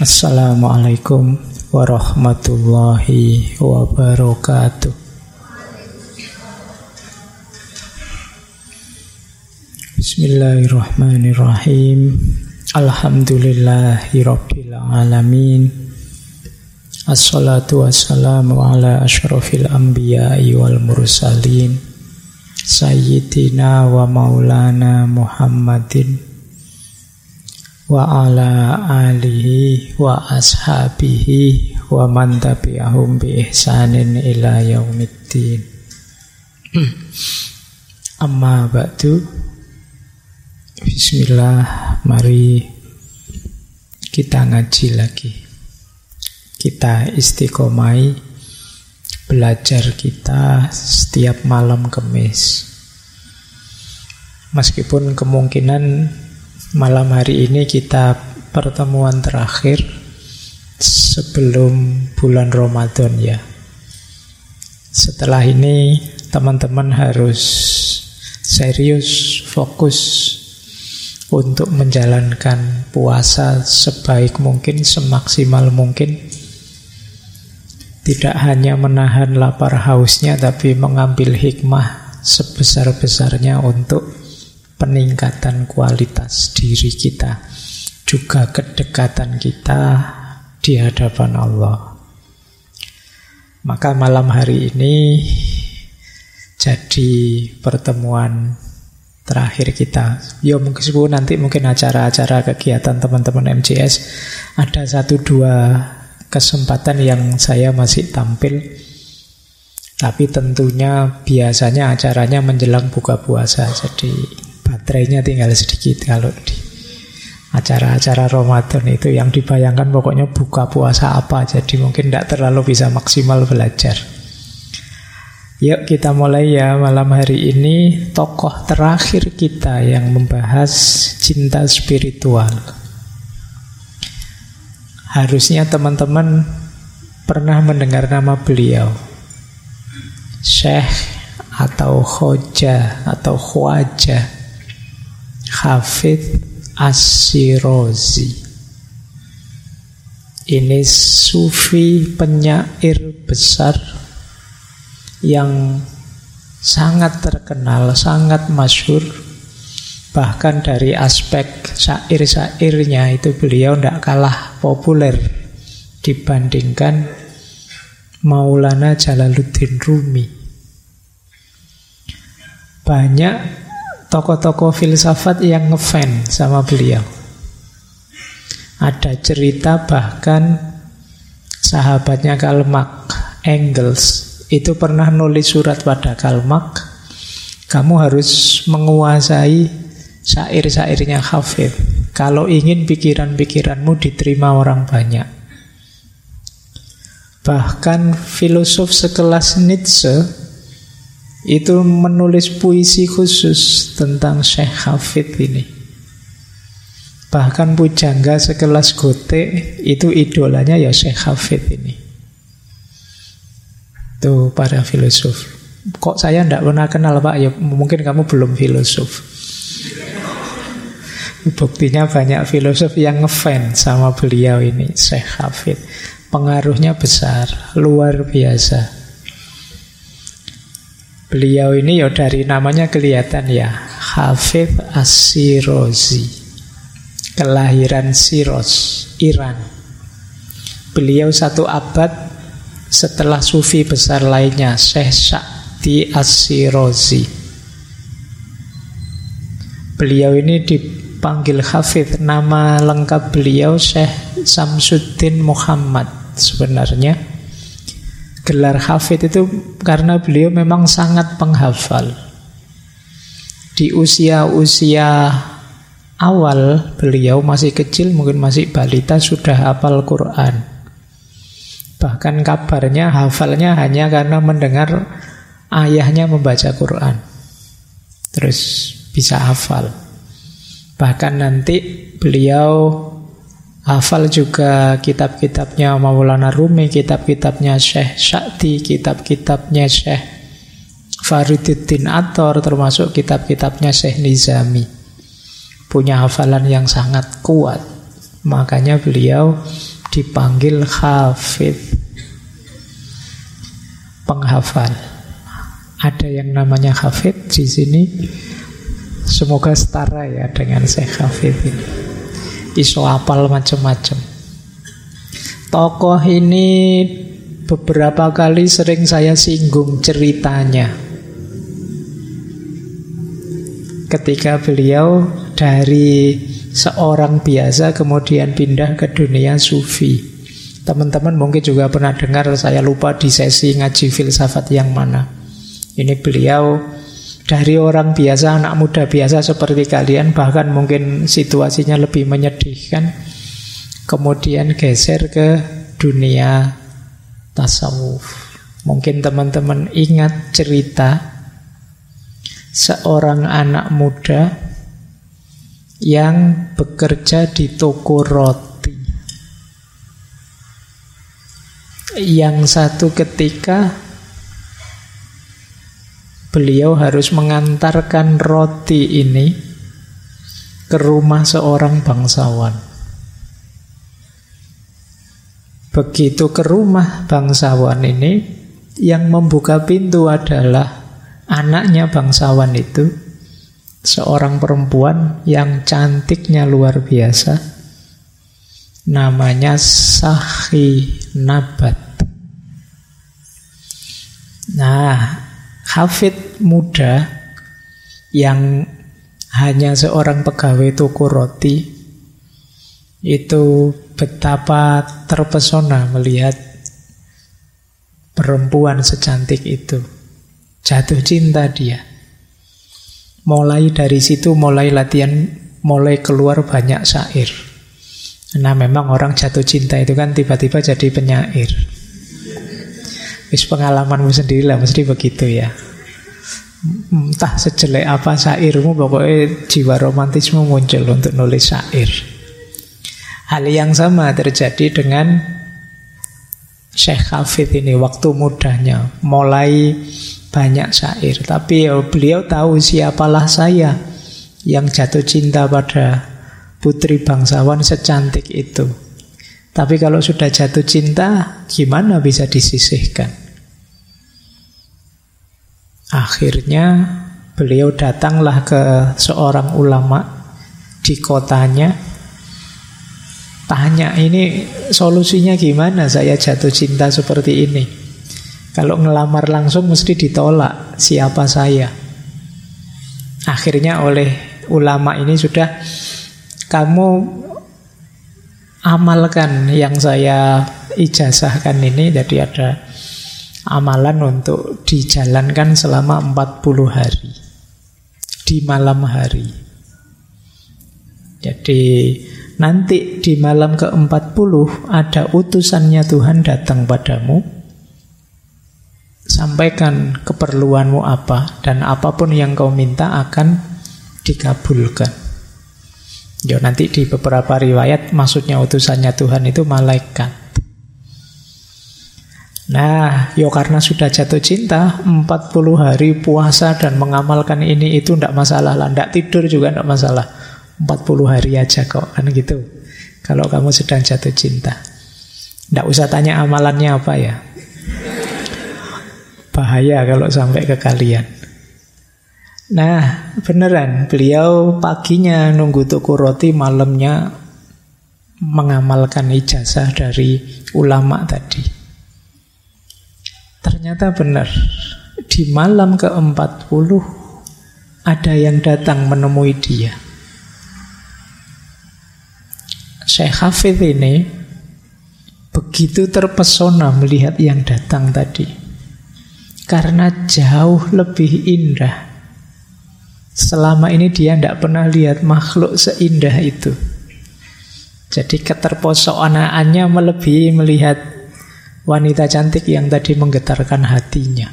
Assalamualaikum warahmatullahi wabarakatuh. Bismillahirrahmanirrahim. Alhamdulillahi rabbil alamin. Assalatu wassalamu ala asyrafil anbiya'i wal mursalin Sayyidina wa maulana Muhammadin wa ala alihi wa ashabihi wa man tabi'ahum bi ihsanin ila yaumiddin. Amma ba'du. Bismillah, mari kita ngaji lagi. Kita istiqomai belajar kita setiap malam Kamis. Meskipun kemungkinan malam hari ini kita pertemuan terakhir sebelum bulan Ramadan ya. Setelah ini teman-teman harus serius, fokus untuk menjalankan puasa sebaik mungkin, semaksimal mungkin. Tidak hanya menahan lapar hausnya, tapi mengambil hikmah sebesar-besarnya untuk peningkatan kualitas diri kita, juga kedekatan kita di hadapan Allah. Maka malam hari ini jadi pertemuan terakhir kita. Ya meskipun nanti mungkin acara-acara kegiatan teman-teman MJS ada 1-2 kesempatan yang saya masih tampil. Tapi tentunya biasanya acaranya menjelang buka puasa, jadi baterainya tinggal sedikit. Kalau di acara-acara Ramadan itu yang dibayangkan pokoknya buka puasa apa, jadi mungkin tidak terlalu bisa maksimal belajar. Yuk kita mulai ya malam hari ini. Tokoh terakhir kita yang membahas cinta spiritual. Harusnya teman-teman pernah mendengar nama beliau, Syekh atau Khoja atau Khwaja Hafidh Ash-Shirazi. Ini sufi penyair besar yang sangat terkenal, sangat masyhur. Bahkan dari aspek syair-syairnya itu beliau tidak kalah populer dibandingkan Maulana Jalaluddin Rumi. Banyak tokoh-tokoh filsafat yang ngefans sama beliau. Ada cerita bahkan sahabatnya Karl Marx, Engels, itu pernah nulis surat pada Karl Marx, kamu harus menguasai syair-syairnya Hafidh kalau ingin pikiran-pikiranmu diterima orang banyak. Bahkan filosof sekelas Nietzsche itu menulis puisi khusus tentang Syekh Hafidh ini. Bahkan pujangga sekelas Goethe itu idolanya ya Syekh Hafidh ini. Tuh para filosof. Kok saya tidak pernah kenal Pak? Ya mungkin kamu belum filosof. Buktinya banyak filosof yang ngefans sama beliau ini, Syekh Hafidh. Pengaruhnya besar, luar biasa. Beliau ini ya dari namanya kelihatan ya, Hafidh Ash-Shirazi, kelahiran Shiraz, Iran. Beliau 1 abad setelah sufi besar lainnya, Syekh Sa'di Ash-Shirazi. Beliau ini dipanggil Hafidh, nama lengkap beliau Syekh Samsuddin Muhammad. Sebenarnya gelar Hafidh itu karena beliau memang sangat penghafal. Di usia-usia awal beliau masih kecil, mungkin masih balita, sudah hafal Quran. Bahkan kabarnya hafalnya hanya karena mendengar ayahnya membaca Quran, terus bisa hafal. Bahkan nanti beliau hafal juga kitab-kitabnya Maulana Rumi, kitab-kitabnya Syekh Sa'di, kitab-kitabnya Syekh Fariduddin Attar, termasuk kitab-kitabnya Syekh Nizami. Punya hafalan yang sangat kuat. Makanya beliau dipanggil hafidh, penghafal. Ada yang namanya hafidh di sini. Semoga setara ya dengan Syekh Hafidh ini. Iso apal macam-macam. Tokoh ini beberapa kali sering saya singgung ceritanya. Ketika beliau dari seorang biasa kemudian pindah ke dunia sufi. Teman-teman mungkin juga pernah dengar, saya lupa di sesi ngaji filsafat yang mana. Ini beliau dari orang biasa, anak muda biasa seperti kalian, bahkan mungkin situasinya lebih menyedihkan, kemudian geser ke dunia tasawuf. Mungkin teman-teman ingat cerita seorang anak muda yang bekerja di toko roti. Yang satu ketika beliau harus mengantarkan roti ini ke rumah seorang bangsawan. Begitu ke rumah bangsawan ini, yang membuka pintu adalah anaknya bangsawan itu, seorang perempuan yang cantiknya luar biasa, namanya Sahi Nabat. Nah, hafidh muda yang hanya seorang pegawai toko roti itu betapa terpesona melihat perempuan secantik itu. Jatuh cinta dia. Mulai dari situ, mulai latihan, mulai keluar banyak syair. Nah, memang orang jatuh cinta itu kan tiba-tiba jadi penyair. Wis pengalamanmu sendiri lah, mesti begitu ya. Entah sejelek apa syairmu, pokoknya jiwa romantismu muncul untuk nulis syair. Hal yang sama terjadi dengan Syekh Hafidh ini. Waktu mudanya mulai banyak syair, tapi beliau tahu siapalah saya yang jatuh cinta pada putri bangsawan secantik itu. Tapi kalau sudah jatuh cinta, gimana bisa disisihkan? Akhirnya beliau datanglah ke seorang ulama di kotanya. Tanya, ini solusinya gimana saya jatuh cinta seperti ini? Kalau ngelamar langsung mesti ditolak, siapa saya? Akhirnya oleh ulama ini sudah, kamu amalkan yang saya ijazahkan ini. Jadi ada amalan untuk dijalankan selama 40 hari di malam hari. Jadi nanti di malam ke-40 ada utusannya Tuhan datang padamu, sampaikan keperluanmu apa, dan apapun yang kau minta akan dikabulkan. Ya, nanti di beberapa riwayat maksudnya utusannya Tuhan itu malaikat. Nah, ya karena sudah jatuh cinta, 40 hari puasa dan mengamalkan ini itu tidak masalah lah. Tidak tidur juga tidak masalah. 40 hari aja kok, kan gitu. Kalau kamu sedang jatuh cinta, tidak usah tanya amalannya apa ya. Bahaya kalau sampai ke kalian. Nah, beneran beliau paginya nunggu toko roti, malamnya mengamalkan ijazah dari ulama tadi. Ternyata benar, di malam ke-40 ada yang datang menemui dia. Syekh Hafidh ini begitu terpesona melihat yang datang tadi, karena jauh lebih indah. Selama ini dia tidak pernah lihat makhluk seindah itu. Jadi keterpesonaannya melebihi melihat wanita cantik yang tadi menggetarkan hatinya.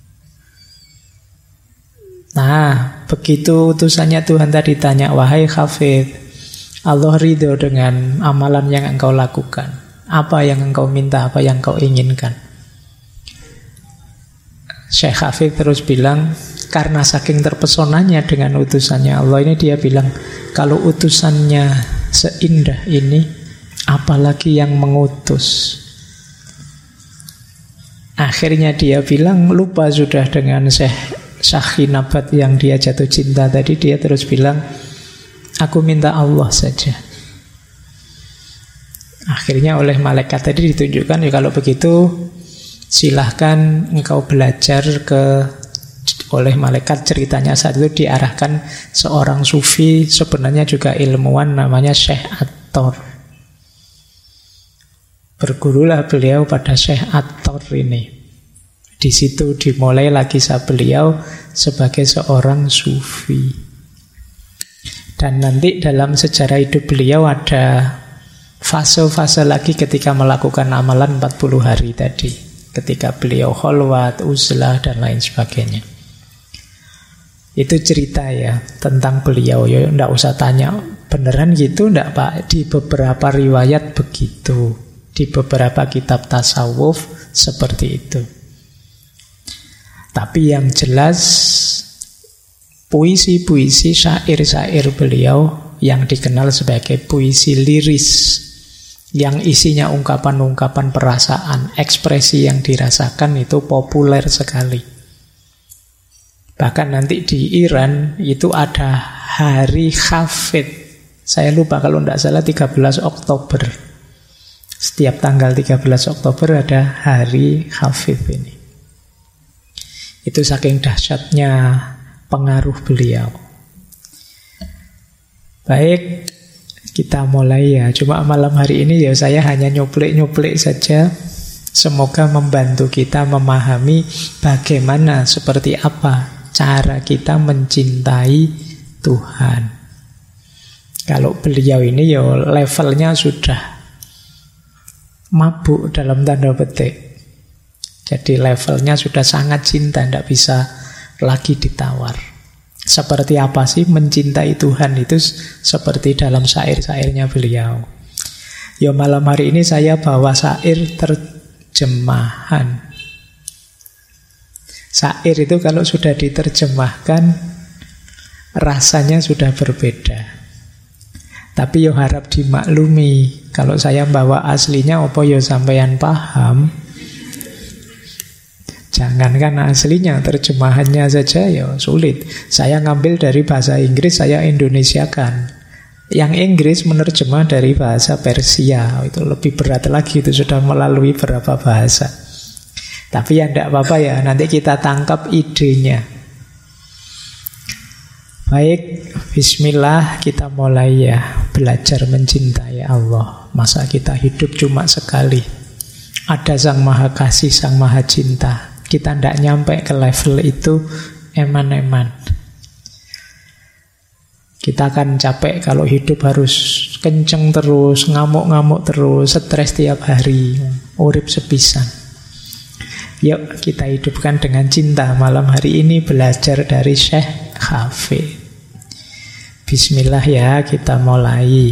Nah, begitu utusannya Tuhan tadi tanya, wahai Hafidh, Allah ridho dengan amalan yang engkau lakukan. Apa yang engkau minta, apa yang engkau inginkan? Syekh Hafidh terus bilang, karena saking terpesonanya dengan utusannya Allah ini, dia bilang, kalau utusannya seindah ini, apalagi yang mengutus. Akhirnya dia bilang, lupa sudah dengan Syekh Sakhinabat yang dia jatuh cinta tadi. Dia terus bilang, aku minta Allah saja. Akhirnya oleh malaikat tadi ditunjukkan, ya kalau begitu silahkan engkau belajar oleh malaikat. Ceritanya saat itu diarahkan seorang sufi, sebenarnya juga ilmuwan, namanya Syekh At-Tor. Bergurulah beliau pada Syekh At-Tor ini. Di situ dimulai kisah beliau sebagai seorang sufi. Dan nanti dalam sejarah hidup beliau ada fase-fase lagi ketika melakukan amalan 40 hari tadi. Ketika beliau kholwat, uzlah, dan lain sebagainya. Itu cerita ya tentang beliau. Ya enggak usah tanya, beneran gitu enggak Pak? Di beberapa riwayat begitu. Di beberapa kitab tasawuf seperti itu. Tapi yang jelas puisi-puisi, syair-syair beliau yang dikenal sebagai puisi liris, yang isinya ungkapan-ungkapan perasaan, ekspresi yang dirasakan itu populer sekali. Bahkan nanti di Iran itu ada hari Hafid. Saya lupa kalau tidak salah 13 Oktober. Setiap tanggal 13 Oktober ada hari Hafid ini. Itu saking dahsyatnya pengaruh beliau. Baik, kita mulai ya. Cuma malam hari ini ya saya hanya nyuplik-nyuplik saja. Semoga membantu kita memahami bagaimana, seperti apa cara kita mencintai Tuhan. Kalau beliau ini ya levelnya sudah mabuk dalam tanda petik. Jadi levelnya sudah sangat cinta, tidak bisa lagi ditawar. Seperti apa sih mencintai Tuhan itu? Seperti dalam syair-syairnya beliau. Ya malam hari ini saya bawa syair terjemahan. Syair itu kalau sudah diterjemahkan rasanya sudah berbeda. Tapi yo harap dimaklumi, kalau saya bawa aslinya apa yo sampeyan paham. Jangankan aslinya, terjemahannya saja ya sulit. Saya ngambil dari bahasa Inggris, saya Indonesiakan. Yang Inggris menerjemah dari bahasa Persia, itu lebih berat lagi, itu sudah melalui berapa bahasa. Tapi ya tidak apa-apa ya, nanti kita tangkap idenya. Baik, bismillah, kita mulai ya belajar mencintai Allah. Masa kita hidup cuma sekali. Ada Sang Maha Kasih, Sang Maha Cinta. Kita tidak nyampe ke level itu eman-eman. Kita akan capek kalau hidup harus kenceng terus, ngamuk-ngamuk terus, stres tiap hari, urip sepisan. Yuk kita hidupkan dengan cinta. Malam hari ini belajar dari Syekh Hafid. Bismillah ya, kita mulai.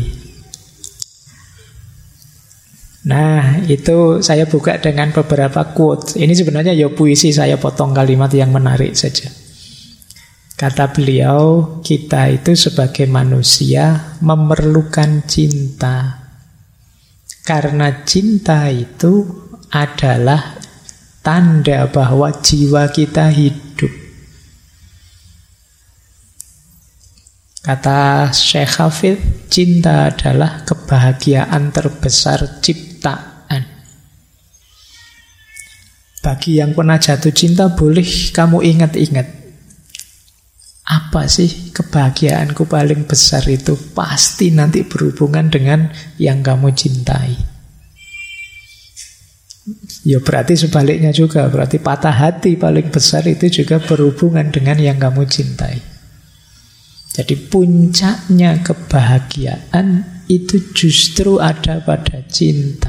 Nah, itu saya buka dengan beberapa quote. Ini sebenarnya ya puisi, saya potong kalimat yang menarik saja. Kata beliau, kita itu sebagai manusia memerlukan cinta. Karena cinta itu adalah tanda bahwa jiwa kita hidup. Kata Syekh Hafid, cinta adalah kebahagiaan terbesar ciptaan. Bagi yang pernah jatuh cinta, boleh kamu ingat-ingat. Apa sih kebahagiaanku paling besar itu? Pasti nanti berhubungan dengan yang kamu cintai. Ya berarti sebaliknya juga. Berarti patah hati paling besar itu juga berhubungan dengan yang kamu cintai. Jadi puncaknya kebahagiaan itu justru ada pada cinta.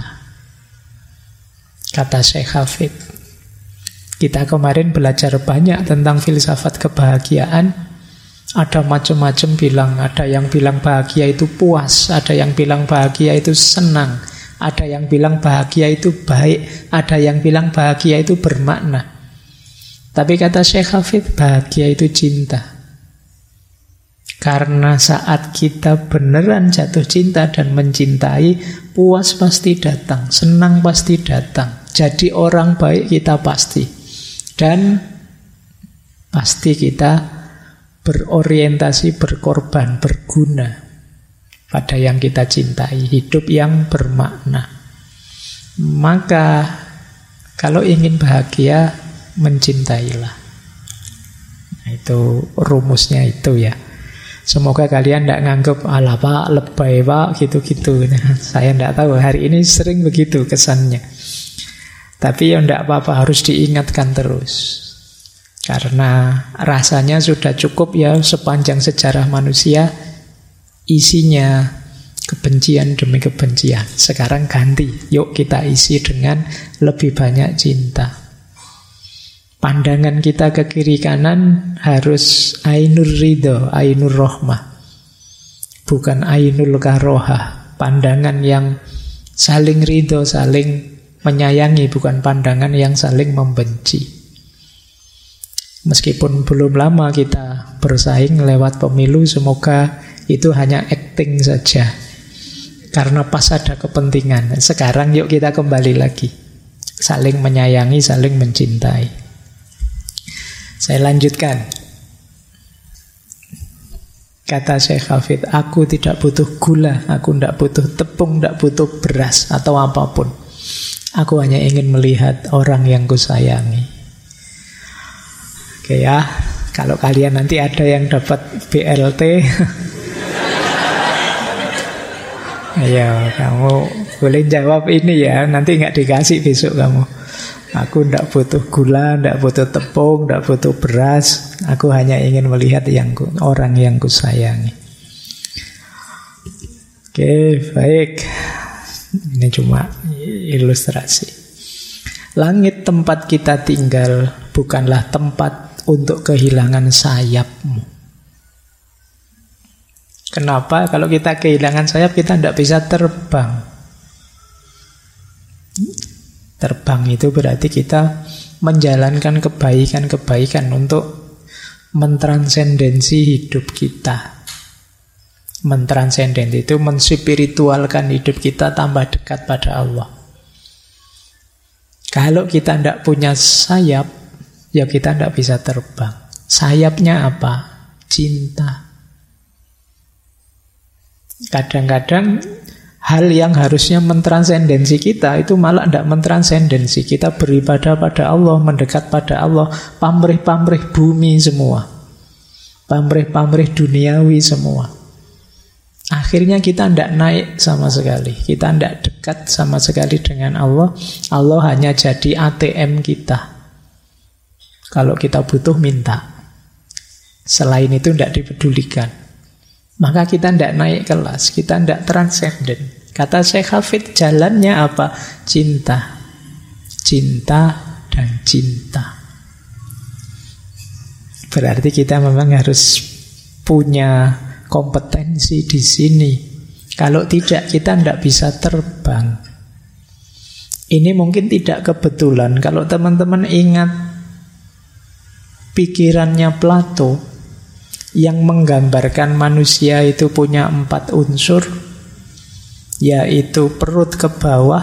Kata Syekh Hafid. Kita kemarin belajar banyak tentang filsafat kebahagiaan. Ada macam-macam bilang. Ada yang bilang bahagia itu puas. Ada yang bilang bahagia itu senang. Ada yang bilang bahagia itu baik. Ada yang bilang bahagia itu bermakna. Tapi kata Syekh Hafid, bahagia itu cinta. Karena saat kita beneran jatuh cinta dan mencintai, puas pasti datang, senang pasti datang. Jadi orang baik kita pasti. Dan pasti kita berorientasi, berkorban, berguna pada yang kita cintai, hidup yang bermakna. Maka kalau ingin bahagia, mencintailah. Nah, itu rumusnya itu ya. Semoga kalian tidak nganggap ala pak, lebay pak, gitu-gitu. Nah, saya tidak tahu, hari ini sering begitu kesannya. Tapi ya tidak apa-apa, harus diingatkan terus. Karena rasanya sudah cukup ya, sepanjang sejarah manusia isinya kebencian demi kebencian. Sekarang ganti, yuk kita isi dengan lebih banyak cinta. Pandangan kita ke kiri kanan harus ainur ridho, ainur rohmah, bukan ainul karohah. Pandangan yang saling ridho, saling menyayangi, bukan pandangan yang saling membenci. Meskipun belum lama kita bersaing lewat pemilu, semoga itu hanya acting saja, karena pas ada kepentingan. Sekarang yuk kita kembali lagi, saling menyayangi, saling mencintai. Saya lanjutkan. Kata Syekh Hafid, aku tidak butuh gula, aku tidak butuh tepung, tidak butuh beras atau apapun. Aku hanya ingin melihat orang yang kusayangi. Oke ya, kalau kalian nanti ada yang dapat BLT, ayo kamu boleh jawab ini ya, nanti nggak dikasih besok kamu. Aku tidak butuh gula, tidak butuh tepung, tidak butuh beras. Aku hanya ingin melihat orang yang kusayangi. Oke, baik. Ini cuma ilustrasi. Langit tempat kita tinggal bukanlah tempat untuk kehilangan sayapmu. Kenapa? Kalau kita kehilangan sayap, kita tidak bisa terbang. Terbang itu berarti kita menjalankan kebaikan-kebaikan untuk mentransendensi hidup kita. Mentransenden itu menspiritualkan hidup kita tambah dekat pada Allah. Kalau kita tidak punya sayap, ya kita tidak bisa terbang. Sayapnya apa? Cinta. Kadang-kadang hal yang harusnya mentransendensi kita itu malah tidak mentransendensi. Kita beribadah pada Allah, mendekat pada Allah, pamrih-pamrih bumi semua, pamrih-pamrih duniawi semua. Akhirnya kita tidak naik sama sekali, kita tidak dekat sama sekali dengan Allah. Allah hanya jadi ATM kita. Kalau kita butuh, minta. Selain itu tidak dipedulikan. Maka kita tidak naik kelas, kita tidak transenden. Kata Syekh Hafid, jalannya apa? Cinta. Cinta dan cinta. Berarti kita memang harus punya kompetensi di sini. Kalau tidak, kita tidak bisa terbang. Ini mungkin tidak kebetulan. Kalau teman-teman ingat pikirannya Plato yang menggambarkan manusia itu punya 4 unsur, yaitu perut ke bawah,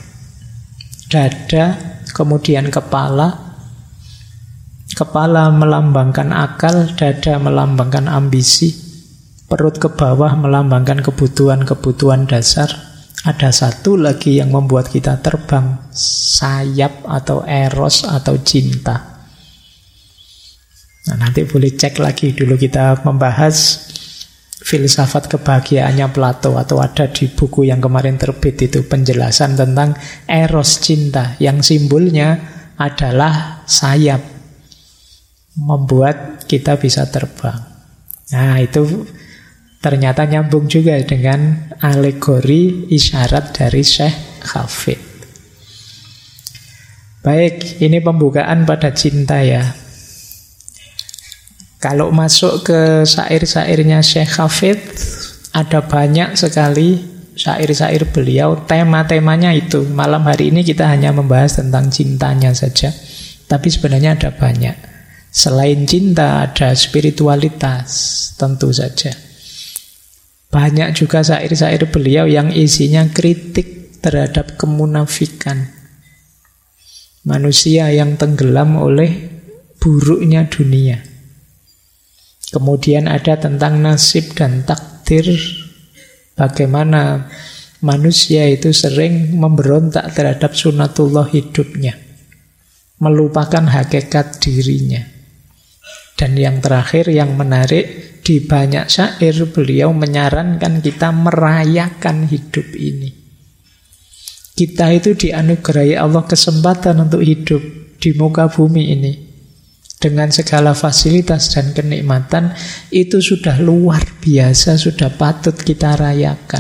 dada, kemudian kepala. Kepala melambangkan akal, dada melambangkan ambisi, perut ke bawah melambangkan kebutuhan-kebutuhan dasar. Ada satu lagi yang membuat kita terbang, sayap atau eros atau cinta. Nah, nanti boleh cek lagi, dulu kita membahas filsafat kebahagiaannya Plato, atau ada di buku yang kemarin terbit itu penjelasan tentang eros cinta, yang simbolnya adalah sayap, membuat kita bisa terbang. Nah, itu ternyata nyambung juga dengan alegori isyarat dari Syekh Hafid. Baik, ini pembukaan pada cinta ya. Kalau masuk ke syair-syairnya Syekh Hafid, ada banyak sekali syair-syair beliau, tema-temanya itu. Malam hari ini kita hanya membahas tentang cintanya saja, tapi sebenarnya ada banyak. Selain cinta ada spiritualitas, tentu saja. Banyak juga syair-syair beliau yang isinya kritik terhadap kemunafikan. Manusia yang tenggelam oleh buruknya dunia. Kemudian ada tentang nasib dan takdir. Bagaimana manusia itu sering memberontak terhadap sunatullah hidupnya, melupakan hakikat dirinya. Dan yang terakhir, yang menarik, di banyak syair beliau menyarankan kita merayakan hidup ini. Kita itu dianugerahi Allah kesempatan untuk hidup di muka bumi ini dengan segala fasilitas dan kenikmatan. Itu sudah luar biasa, sudah patut kita rayakan.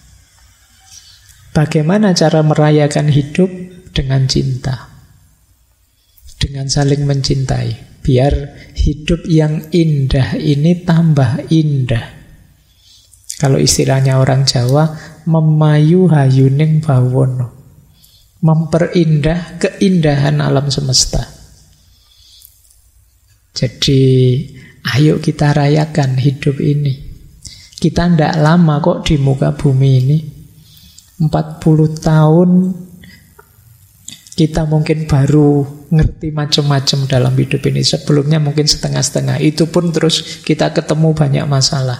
Bagaimana cara merayakan hidup? Dengan cinta, dengan saling mencintai. Biar hidup yang indah ini tambah indah. Kalau istilahnya orang Jawa, memayu hayuning bawono, memperindah keindahan alam semesta. Jadi ayo kita rayakan hidup ini. Kita tidak lama kok di muka bumi ini. 40 tahun kita mungkin baru ngerti macam-macam dalam hidup ini. Sebelumnya mungkin setengah-setengah. Itu pun terus kita ketemu banyak masalah.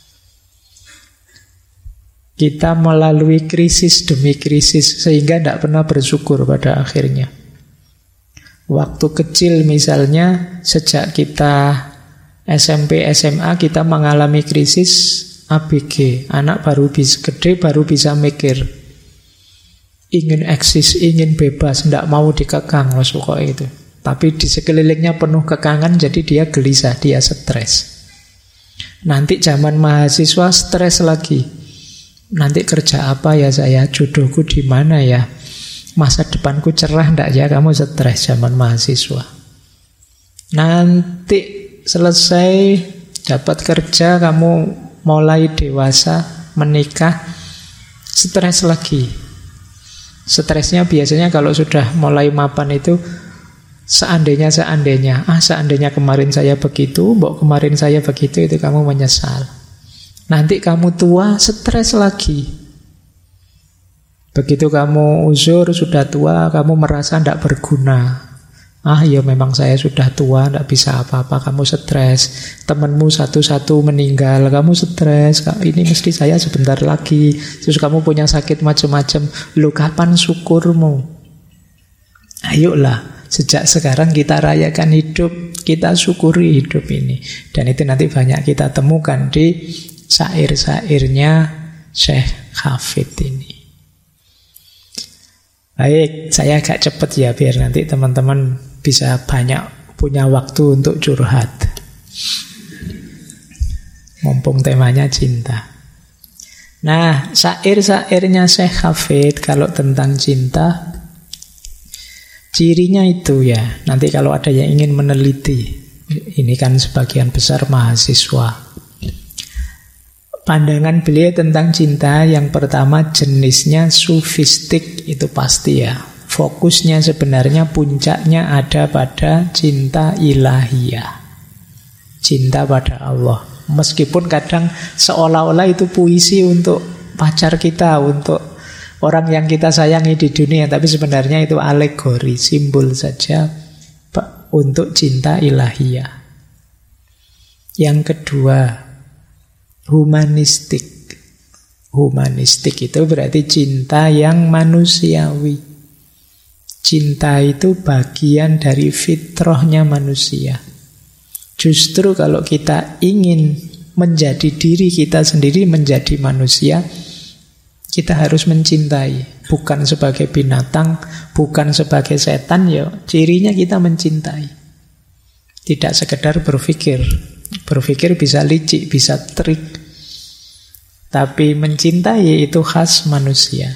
Kita melalui krisis demi krisis sehingga tidak pernah bersyukur pada akhirnya. Waktu kecil misalnya, sejak kita SMP, SMA, kita mengalami krisis ABG. Anak baru gede, baru bisa mikir. Ingin eksis, ingin bebas, tidak mau dikekang, pokoknya itu. Tapi di sekelilingnya penuh kekangan, jadi dia gelisah, dia stres. Nanti zaman mahasiswa stres lagi. Nanti kerja apa ya saya, jodohku di mana ya, masa depanku cerah enggak ya, kamu stres zaman mahasiswa. Nanti selesai dapat kerja, kamu mulai dewasa, menikah, stres lagi. Stresnya biasanya kalau sudah mulai mapan itu seandainya, seandainya kemarin saya begitu, kemarin saya begitu, itu kamu menyesal. Nanti kamu tua, stres lagi. Begitu kamu uzur, sudah tua, kamu merasa tidak berguna. Ya memang saya sudah tua, tidak bisa apa-apa, kamu stres. Temanmu satu-satu meninggal, kamu stres. Ini mesti saya sebentar lagi. Terus kamu punya sakit macam-macam. Lu kapan syukurmu? Ayolah, sejak sekarang kita rayakan hidup, kita syukuri hidup ini. Dan itu nanti banyak kita temukan di syair-syairnya Syekh Hafid ini. Baik, saya agak cepat ya, biar nanti teman-teman bisa banyak punya waktu untuk curhat. Mumpung temanya cinta. Nah, syair-syairnya Syekh Hafid kalau tentang cinta, cirinya itu ya, nanti kalau ada yang ingin meneliti, ini kan sebagian besar mahasiswa. Pandangan beliau tentang cinta, yang pertama jenisnya sufistik, itu pasti ya. Fokusnya sebenarnya puncaknya ada pada cinta ilahiyah, cinta pada Allah. Meskipun kadang seolah-olah itu puisi untuk pacar kita, untuk orang yang kita sayangi di dunia, tapi sebenarnya itu alegori, simbol saja untuk cinta ilahiyah. Yang kedua, humanistik. Humanistik itu berarti cinta yang manusiawi. Cinta itu bagian dari fitrahnya manusia. Justru kalau kita ingin menjadi diri kita sendiri, menjadi manusia, kita harus mencintai. Bukan sebagai binatang, bukan sebagai setan, ya cirinya kita mencintai. Tidak sekedar berpikir. Berpikir bisa licik, bisa trik. Tapi mencintai itu khas manusia.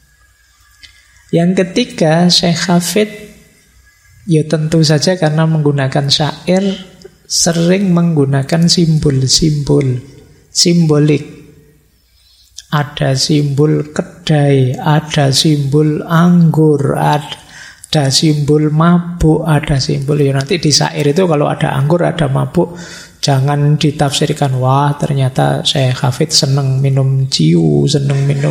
Yang ketiga, Syekh Hafid, ya tentu saja karena menggunakan syair, sering menggunakan simbol-simbol, simbolik. Ada simbol kedai, ada simbol anggur, ada simbol mabuk, ada simbol ya nanti di syair itu kalau ada anggur ada mabuk, jangan ditafsirkan wah ternyata Syekh Hafid seneng minum ciu, seneng minum.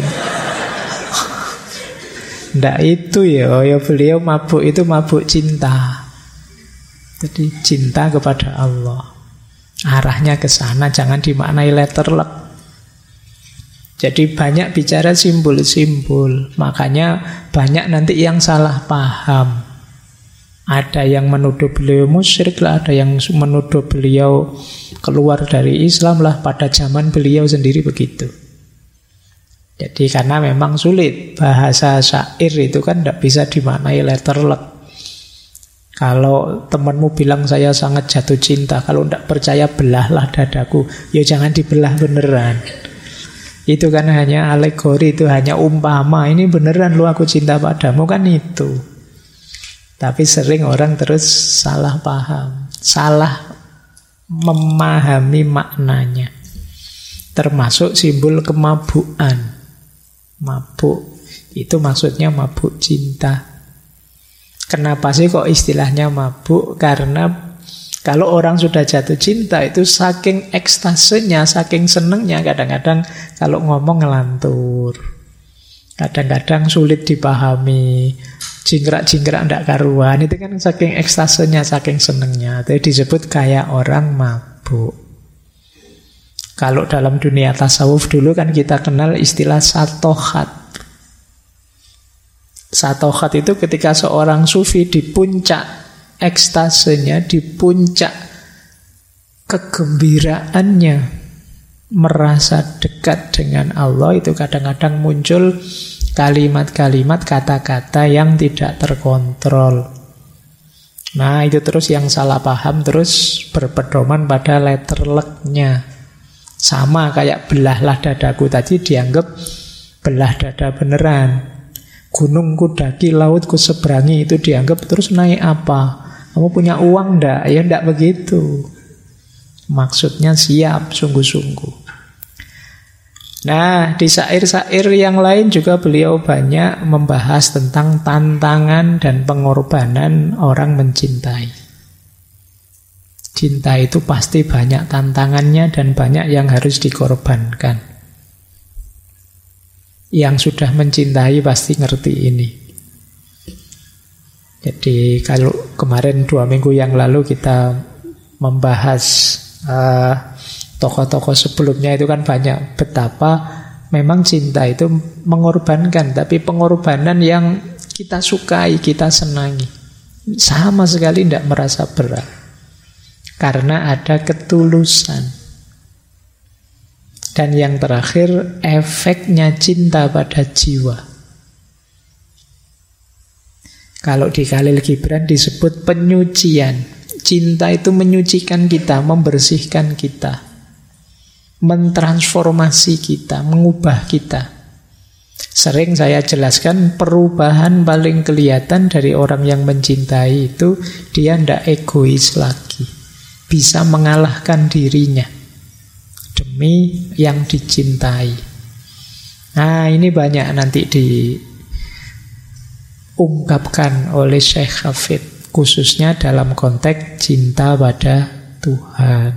Ndak itu ya beliau mabuk itu mabuk cinta. Jadi cinta kepada Allah. Arahnya ke sana, jangan dimaknai letterlek. Jadi banyak bicara simbol-simbol. Makanya banyak nanti yang salah paham. Ada yang menuduh beliau musyrik lah, ada yang menuduh beliau keluar dari Islam lah. Pada zaman beliau sendiri begitu. Jadi karena memang sulit. Bahasa syair itu kan tidak bisa dimaknai letterlek. Kalau temanmu bilang saya sangat jatuh cinta, kalau tidak percaya belahlah dadaku. Ya jangan dibelah beneran. Itu kan hanya alegori, itu hanya umpama. Ini beneran lu aku cinta padamu, kan itu. Tapi sering orang terus salah paham, salah memahami maknanya. Termasuk simbol kemabukan. Mabuk itu maksudnya mabuk cinta. Kenapa sih kok istilahnya mabuk? Karena kalau orang sudah jatuh cinta itu saking ekstasenya, saking senengnya, kadang-kadang kalau ngomong ngelantur. Kadang-kadang sulit dipahami, jingkrak-jingkrak ndak karuan. Itu kan saking ekstasenya, saking senengnya. Itu disebut kayak orang mabuk. Kalau dalam dunia tasawuf dulu kan kita kenal istilah satohat. Satohat itu ketika seorang sufi di puncak ekstasenya, di puncak kegembiraannya, merasa dekat dengan Allah, itu kadang-kadang muncul kalimat-kalimat, kata-kata yang tidak terkontrol. Nah, itu terus yang salah paham terus berpedoman pada letterleknya. Sama kayak belahlah dadaku tadi dianggap belah dada beneran. Gunungku daki, lautku seberangi, itu dianggap terus naik apa? Kamu punya uang ndak? Ya ndak begitu. Maksudnya siap, sungguh-sungguh. Nah, di syair-syair yang lain juga beliau banyak membahas tentang tantangan dan pengorbanan orang mencintai. Cinta itu pasti banyak tantangannya dan banyak yang harus dikorbankan. Yang sudah mencintai pasti ngerti ini. Jadi kalau kemarin 2 minggu yang lalu kita membahas tokoh-tokoh sebelumnya itu kan banyak betapa memang cinta itu mengorbankan, tapi pengorbanan yang kita sukai, kita senangi. Sama sekali tidak merasa berat. Karena ada ketulusan. Dan yang terakhir, efeknya cinta pada jiwa. Kalau di Khalil Gibran disebut penyucian. Cinta itu menyucikan kita, membersihkan kita, mentransformasi kita, mengubah kita. Sering saya jelaskan perubahan paling kelihatan dari orang yang mencintai itu dia tidak egois lagi. Bisa mengalahkan dirinya demi yang dicintai. Nah, ini banyak nanti diungkapkan oleh Syekh Hafid, khususnya dalam konteks cinta pada Tuhan.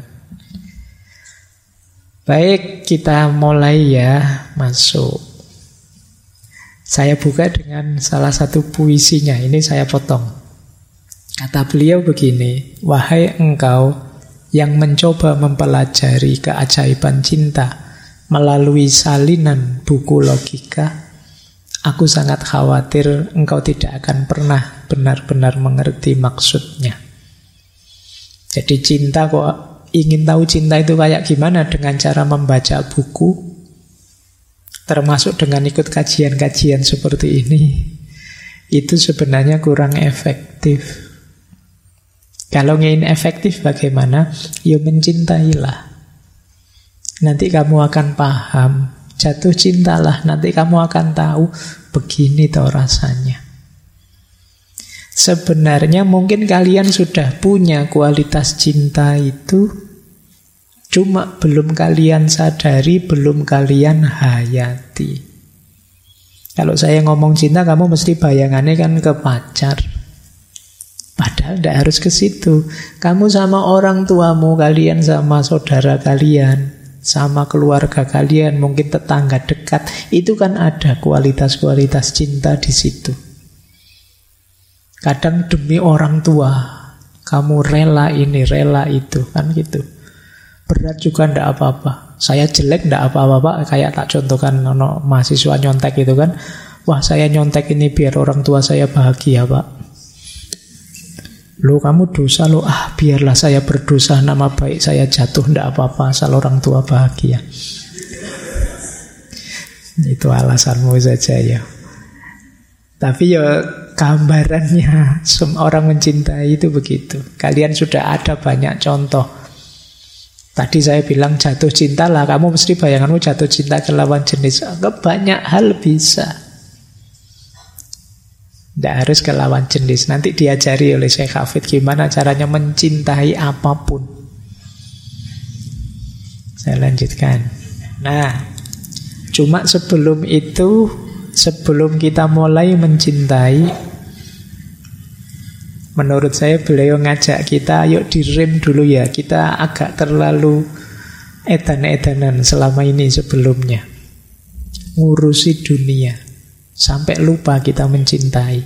Baik, kita mulai ya, masuk. Saya buka dengan salah satu puisinya, ini saya potong. Kata beliau begini, wahai engkau yang mencoba mempelajari keajaiban cinta melalui salinan buku logika, aku sangat khawatir engkau tidak akan pernah benar-benar mengerti maksudnya. Jadi cinta, kok ingin tahu cinta itu kayak gimana dengan cara membaca buku, termasuk dengan ikut kajian-kajian seperti ini, itu sebenarnya kurang efektif. Kalau ingin efektif bagaimana? Ya mencintailah. Nanti kamu akan paham. Jatuh cintalah, nanti kamu akan tahu begini toh rasanya. Sebenarnya mungkin kalian sudah punya kualitas cinta itu, cuma belum kalian sadari, belum kalian hayati. Kalau saya ngomong cinta, kamu mesti bayangannya kan ke pacar. Padahal tidak harus ke situ. Kamu sama orang tuamu, kalian sama saudara kalian, sama keluarga kalian, mungkin tetangga dekat, itu kan ada kualitas-kualitas cinta di situ. Kadang demi orang tua, kamu rela ini, rela itu, kan gitu. Berat juga ndak apa-apa. Saya jelek ndak apa-apa, Pak. Kayak tak contohkan mahasiswa nyontek itu kan. Wah, saya nyontek ini biar orang tua saya bahagia, Pak. Loh, kamu dosa loh. Biarlah saya berdosa, nama baik saya jatuh, ndak apa-apa asal orang tua bahagia. Itu alasanmu saja ya. Tapi ya gambarannya orang mencintai itu begitu. Kalian sudah ada banyak contoh. Tadi saya bilang jatuh cinta lah, kamu mesti bayanganmu jatuh cinta ke lawan jenis. Banyak hal bisa. Tidak harus ke lawan jenis. Nanti diajari oleh Syekh Hafid gimana caranya mencintai apapun. Saya lanjutkan. Nah, cuma sebelum itu, sebelum kita mulai mencintai, menurut saya beliau ngajak kita, yuk direm dulu ya. Kita agak terlalu edan-edanan selama ini sebelumnya. Ngurusi dunia. Sampai lupa kita mencintai.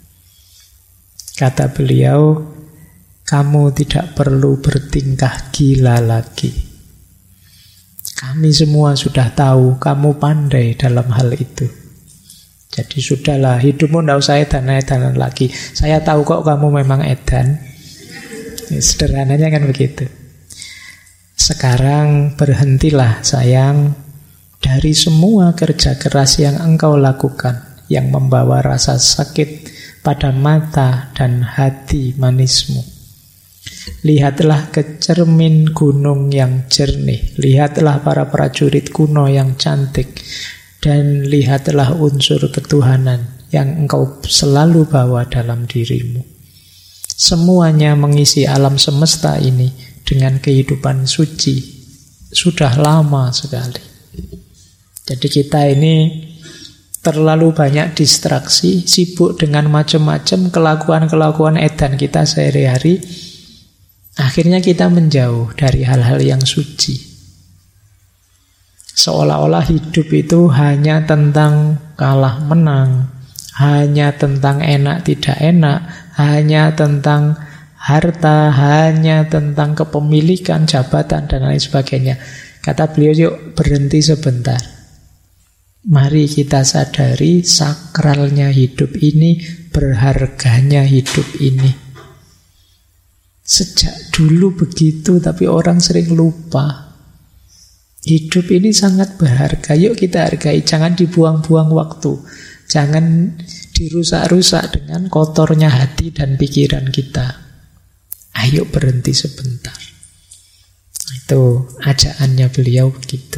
Kata beliau, kamu tidak perlu bertingkah gila lagi. Kami semua sudah tahu kamu pandai dalam hal itu. Jadi sudahlah, hidupmu tidak usah edan-edanan lagi. Saya tahu kok kamu memang edan. Sederhananya kan begitu. Sekarang berhentilah sayang dari semua kerja keras yang engkau lakukan, yang membawa rasa sakit pada mata dan hati manismu. Lihatlah ke cermin gunung yang jernih. Lihatlah para prajurit kuno yang cantik. Dan lihatlah unsur ketuhanan yang engkau selalu bawa dalam dirimu. Semuanya mengisi alam semesta ini dengan kehidupan suci. Sudah lama sekali. Jadi kita ini terlalu banyak distraksi, sibuk dengan macam-macam kelakuan-kelakuan edan kita sehari-hari. Akhirnya kita menjauh dari hal-hal yang suci. Seolah-olah hidup itu hanya tentang kalah menang, hanya tentang enak tidak enak, hanya tentang harta, hanya tentang kepemilikan, jabatan, dan lain sebagainya. Kata beliau, yuk berhenti sebentar. Mari kita sadari sakralnya hidup ini, berharganya hidup ini. Sejak dulu begitu, tapi orang sering lupa. Hidup ini sangat berharga. Yuk kita hargai. Jangan dibuang-buang waktu. Jangan dirusak-rusak dengan kotornya hati dan pikiran kita. Ayo berhenti sebentar. Itu ajakannya beliau begitu.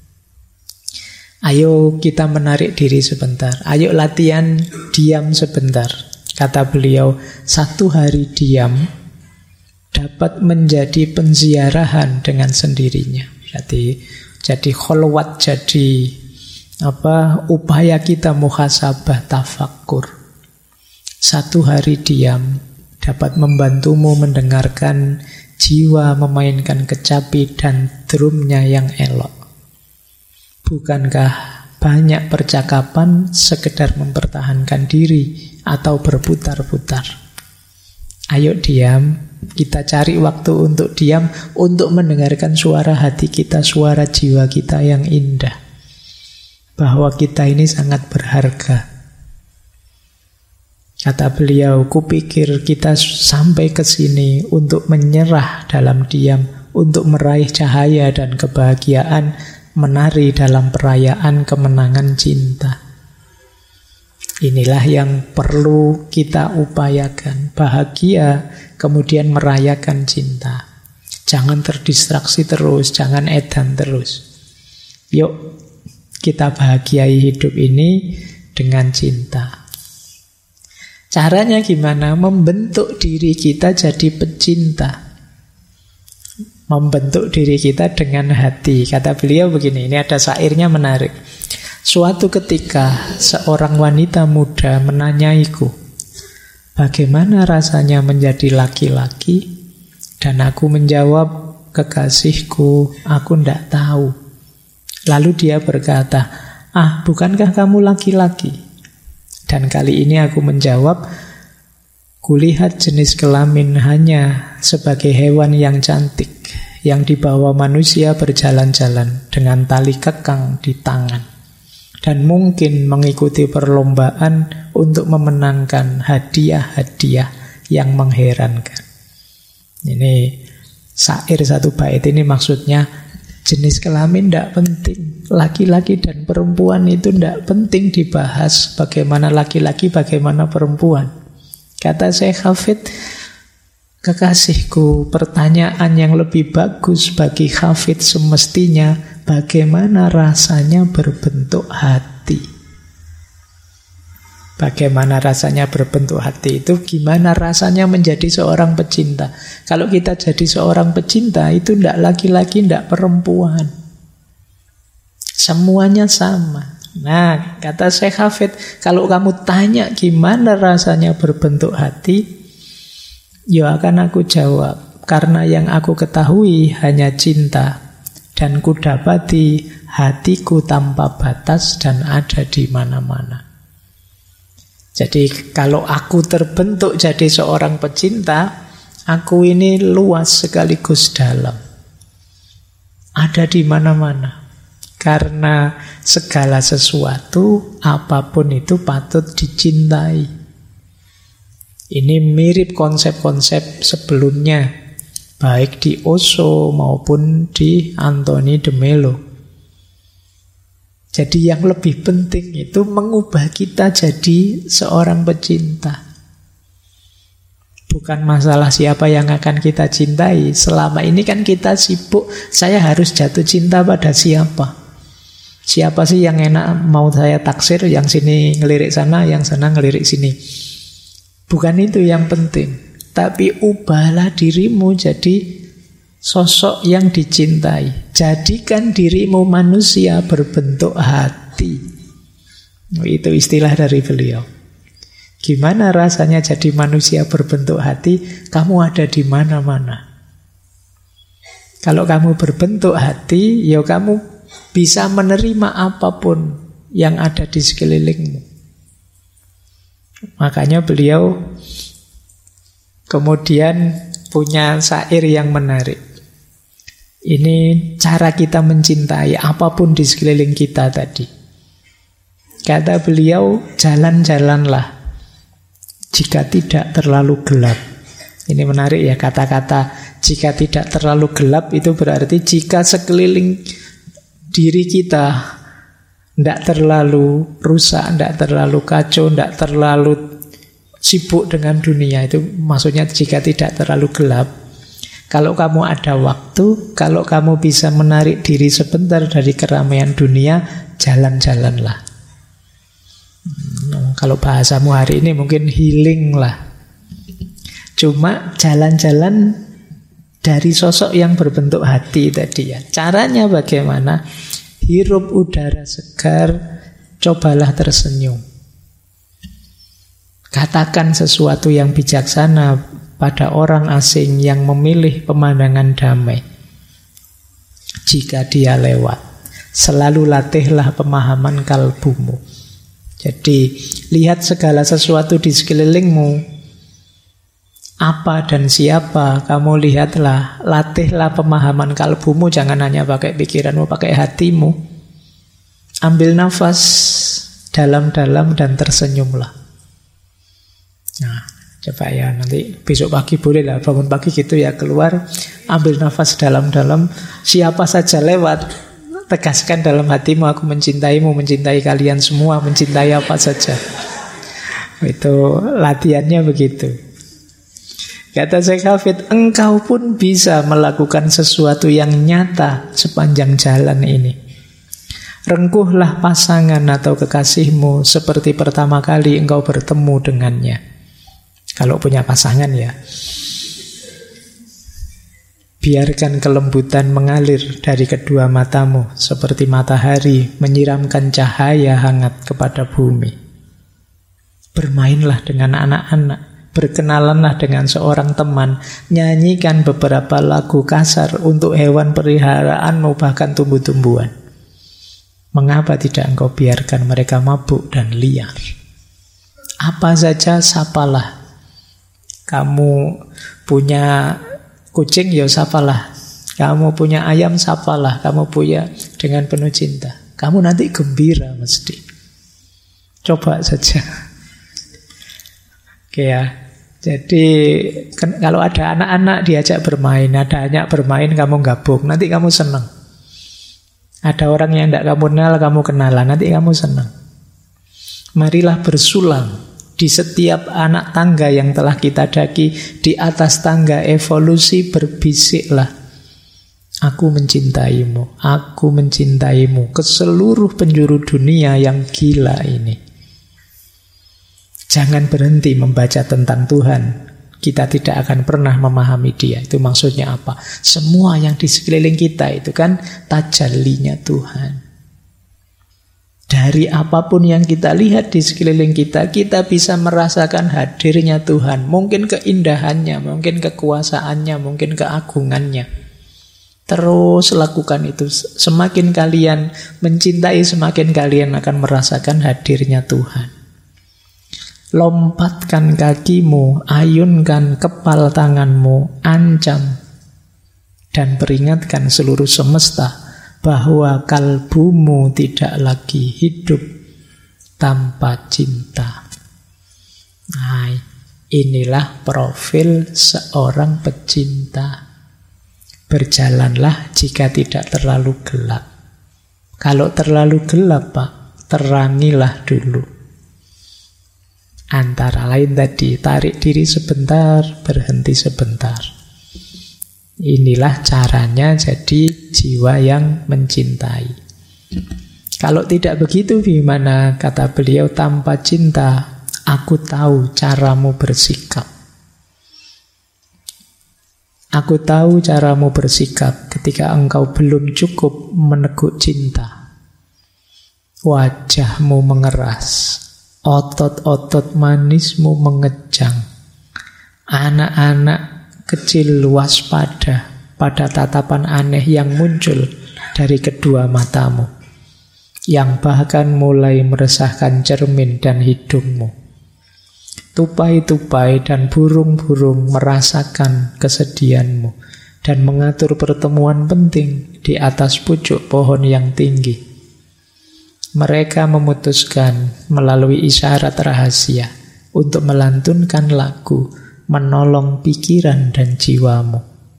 Ayo kita menarik diri sebentar. Ayo latihan diam sebentar. Kata beliau, 1 hari diam dapat menjadi penziarahan dengan sendirinya. Jadi kholwat, jadi upaya kita muhasabah, tafakkur. 1 hari diam dapat membantumu mendengarkan jiwa memainkan kecapi dan drumnya yang elok. Bukankah banyak percakapan sekedar mempertahankan diri atau berputar-putar? Ayo diam. Kita cari waktu untuk diam, untuk mendengarkan suara hati kita, suara jiwa kita yang indah. Bahwa kita ini sangat berharga. Kata beliau, kupikir kita sampai ke sini untuk menyerah dalam diam, untuk meraih cahaya dan kebahagiaan, menari dalam perayaan kemenangan cinta. Inilah yang perlu kita upayakan. Bahagia, kemudian merayakan cinta. Jangan terdistraksi terus, jangan edan terus. Yuk, kita bahagiai hidup ini dengan cinta. Caranya gimana? Membentuk diri kita jadi pecinta. Membentuk diri kita dengan hati. Kata beliau begini, ini ada syairnya menarik. Suatu ketika seorang wanita muda menanyaiku, bagaimana rasanya menjadi laki-laki? Dan aku menjawab, kekasihku, aku ndak tahu. Lalu dia berkata, bukankah kamu laki-laki? Dan kali ini aku menjawab, kulihat jenis kelamin hanya sebagai hewan yang cantik, yang dibawa manusia berjalan-jalan dengan tali kekang di tangan, dan mungkin mengikuti perlombaan untuk memenangkan hadiah-hadiah yang mengherankan. Ini syair satu bait ini maksudnya jenis kelamin tidak penting. Laki-laki dan perempuan itu tidak penting dibahas. Bagaimana laki-laki, bagaimana perempuan. Kata Syekh Hafid, kekasihku, pertanyaan yang lebih bagus bagi Hafid semestinya, bagaimana rasanya berbentuk hati? Bagaimana rasanya berbentuk hati itu, gimana rasanya menjadi seorang pecinta. Kalau kita jadi seorang pecinta, itu tidak laki-laki, tidak perempuan. Semuanya sama. Nah, kata Syekh Hafid, kalau kamu tanya gimana rasanya berbentuk hati, ya akan aku jawab, karena yang aku ketahui hanya cinta, dan kudapati hatiku tanpa batas dan ada di mana-mana. Jadi kalau aku terbentuk jadi seorang pecinta, aku ini luas sekaligus dalam. Ada di mana-mana. Karena segala sesuatu, apapun itu patut dicintai. Ini mirip konsep-konsep sebelumnya, baik di Osho maupun di Anthony de Mello. Jadi yang lebih penting itu mengubah kita jadi seorang pecinta. Bukan masalah siapa yang akan kita cintai. Selama ini kan kita sibuk, saya harus jatuh cinta pada siapa. Siapa sih yang enak mau saya taksir, yang sini ngelirik sana, yang sana ngelirik sini. Bukan itu yang penting. Tapi ubahlah dirimu jadi sosok yang dicintai. Jadikan dirimu manusia berbentuk hati. Itu istilah dari beliau. Gimana rasanya jadi manusia berbentuk hati? Kamu ada di mana-mana. Kalau kamu berbentuk hati, ya kamu bisa menerima apapun yang ada di sekelilingmu. Makanya beliau kemudian punya syair yang menarik. Ini cara kita mencintai apapun di sekeliling kita tadi. Kata beliau, jalan-jalanlah jika tidak terlalu gelap. Ini menarik ya, kata-kata jika tidak terlalu gelap itu berarti jika sekeliling diri kita tidak terlalu rusak, tidak terlalu kacau, tidak terlalu sibuk dengan dunia. Itu maksudnya jika tidak terlalu gelap. Kalau kamu ada waktu, kalau kamu bisa menarik diri sebentar dari keramaian dunia, jalan-jalanlah. Kalau bahasamu hari ini mungkin healing lah. Cuma jalan-jalan dari sosok yang berbentuk hati tadi ya. Caranya bagaimana? Hirup udara segar, cobalah tersenyum. Katakan sesuatu yang bijaksana pada orang asing yang memilih pemandangan damai. Jika dia lewat, selalu latihlah pemahaman kalbumu. Jadi, lihat segala sesuatu di sekelilingmu. Apa dan siapa, kamu lihatlah. Latihlah pemahaman kalbumu, jangan hanya pakai pikiranmu, pakai hatimu. Ambil nafas dalam-dalam dan tersenyumlah. Nah, coba ya, nanti besok pagi boleh lah, bangun pagi gitu ya, keluar, ambil nafas dalam-dalam, siapa saja lewat, tegaskan dalam hatimu, aku mencintaimu, mencintai kalian semua, mencintai apa saja. Itu latihannya begitu. Kata Syekh Hafid, engkau pun bisa melakukan sesuatu yang nyata sepanjang jalan ini. Rengkuhlah pasangan atau kekasihmu seperti pertama kali engkau bertemu dengannya. Kalau punya pasangan ya. Biarkan kelembutan mengalir dari kedua matamu seperti matahari menyiramkan cahaya hangat kepada bumi. Bermainlah dengan anak-anak, Berkenalanlah dengan seorang teman, nyanyikan beberapa lagu kasar untuk hewan peliharaanmu, bahkan tumbuh-tumbuhan. Mengapa tidak engkau biarkan mereka mabuk dan liar? Apa saja sapalah. Kamu punya kucing, ya sapalah. Kamu punya ayam, sapalah. Kamu punya dengan penuh cinta. Kamu nanti gembira mesti. Coba saja. Oke ya. Jadi kalau ada anak-anak diajak bermain, ada anak bermain kamu gabung, nanti kamu senang. Ada orang yang tidak kamu kenal, kamu kenalan, nanti kamu senang. Marilah bersulang di setiap anak tangga yang telah kita daki, di atas tangga evolusi berbisiklah. Aku mencintaimu, aku mencintaimu ke seluruh penjuru dunia yang gila ini. Jangan berhenti membaca tentang Tuhan. Kita tidak akan pernah memahami Dia. Itu maksudnya apa? Semua yang di sekeliling kita itu kan tajallinya Tuhan. Dari apapun yang kita lihat di sekeliling kita, kita bisa merasakan hadirnya Tuhan. Mungkin keindahannya, mungkin kekuasaannya, mungkin keagungannya. Terus lakukan itu. Semakin kalian mencintai, semakin kalian akan merasakan hadirnya Tuhan. Lompatkan kakimu, ayunkan kepal tanganmu, ancam dan peringatkan seluruh semesta bahwa kalbumu tidak lagi hidup tanpa cinta. Nah, inilah profil seorang pecinta. Berjalanlah jika tidak terlalu gelap. Kalau terlalu gelap, Pak, terangilah dulu. Antara lain tadi, tarik diri sebentar, berhenti sebentar. Inilah caranya jadi jiwa yang mencintai. Kalau tidak begitu, gimana? Kata beliau, tanpa cinta, aku tahu caramu bersikap. Aku tahu caramu bersikap ketika engkau belum cukup meneguk cinta. Wajahmu mengeras, otot-otot manismu mengejang. Anak-anak kecil waspada pada tatapan aneh yang muncul dari kedua matamu, yang bahkan mulai meresahkan cermin dan hidungmu. Tupai-tupai dan burung-burung merasakan kesedihanmu dan mengatur pertemuan penting di atas pucuk pohon yang tinggi. Mereka memutuskan melalui isyarat rahasia untuk melantunkan lagu, menolong pikiran dan jiwamu.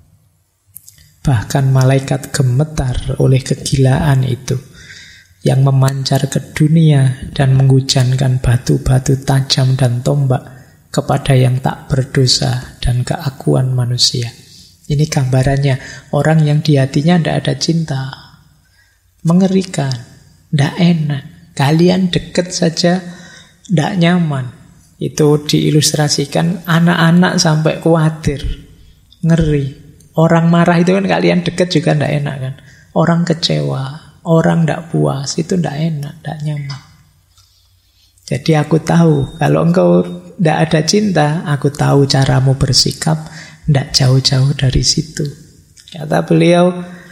Bahkan malaikat gemetar oleh kegilaan itu yang memancar ke dunia dan menghujankan batu-batu tajam dan tombak kepada yang tak berdosa dan keakuan manusia. Ini gambarannya orang yang di hatinya tidak ada cinta. Mengerikan, tidak enak. Kalian dekat saja tidak nyaman. Itu diilustrasikan anak-anak sampai khawatir, ngeri. Orang marah itu kan kalian dekat juga tidak enak kan. Orang kecewa, orang tidak puas, itu tidak enak, tidak nyaman. Jadi aku tahu, kalau engkau tidak ada cinta, aku tahu caramu bersikap, tidak jauh-jauh dari situ. Kata beliau,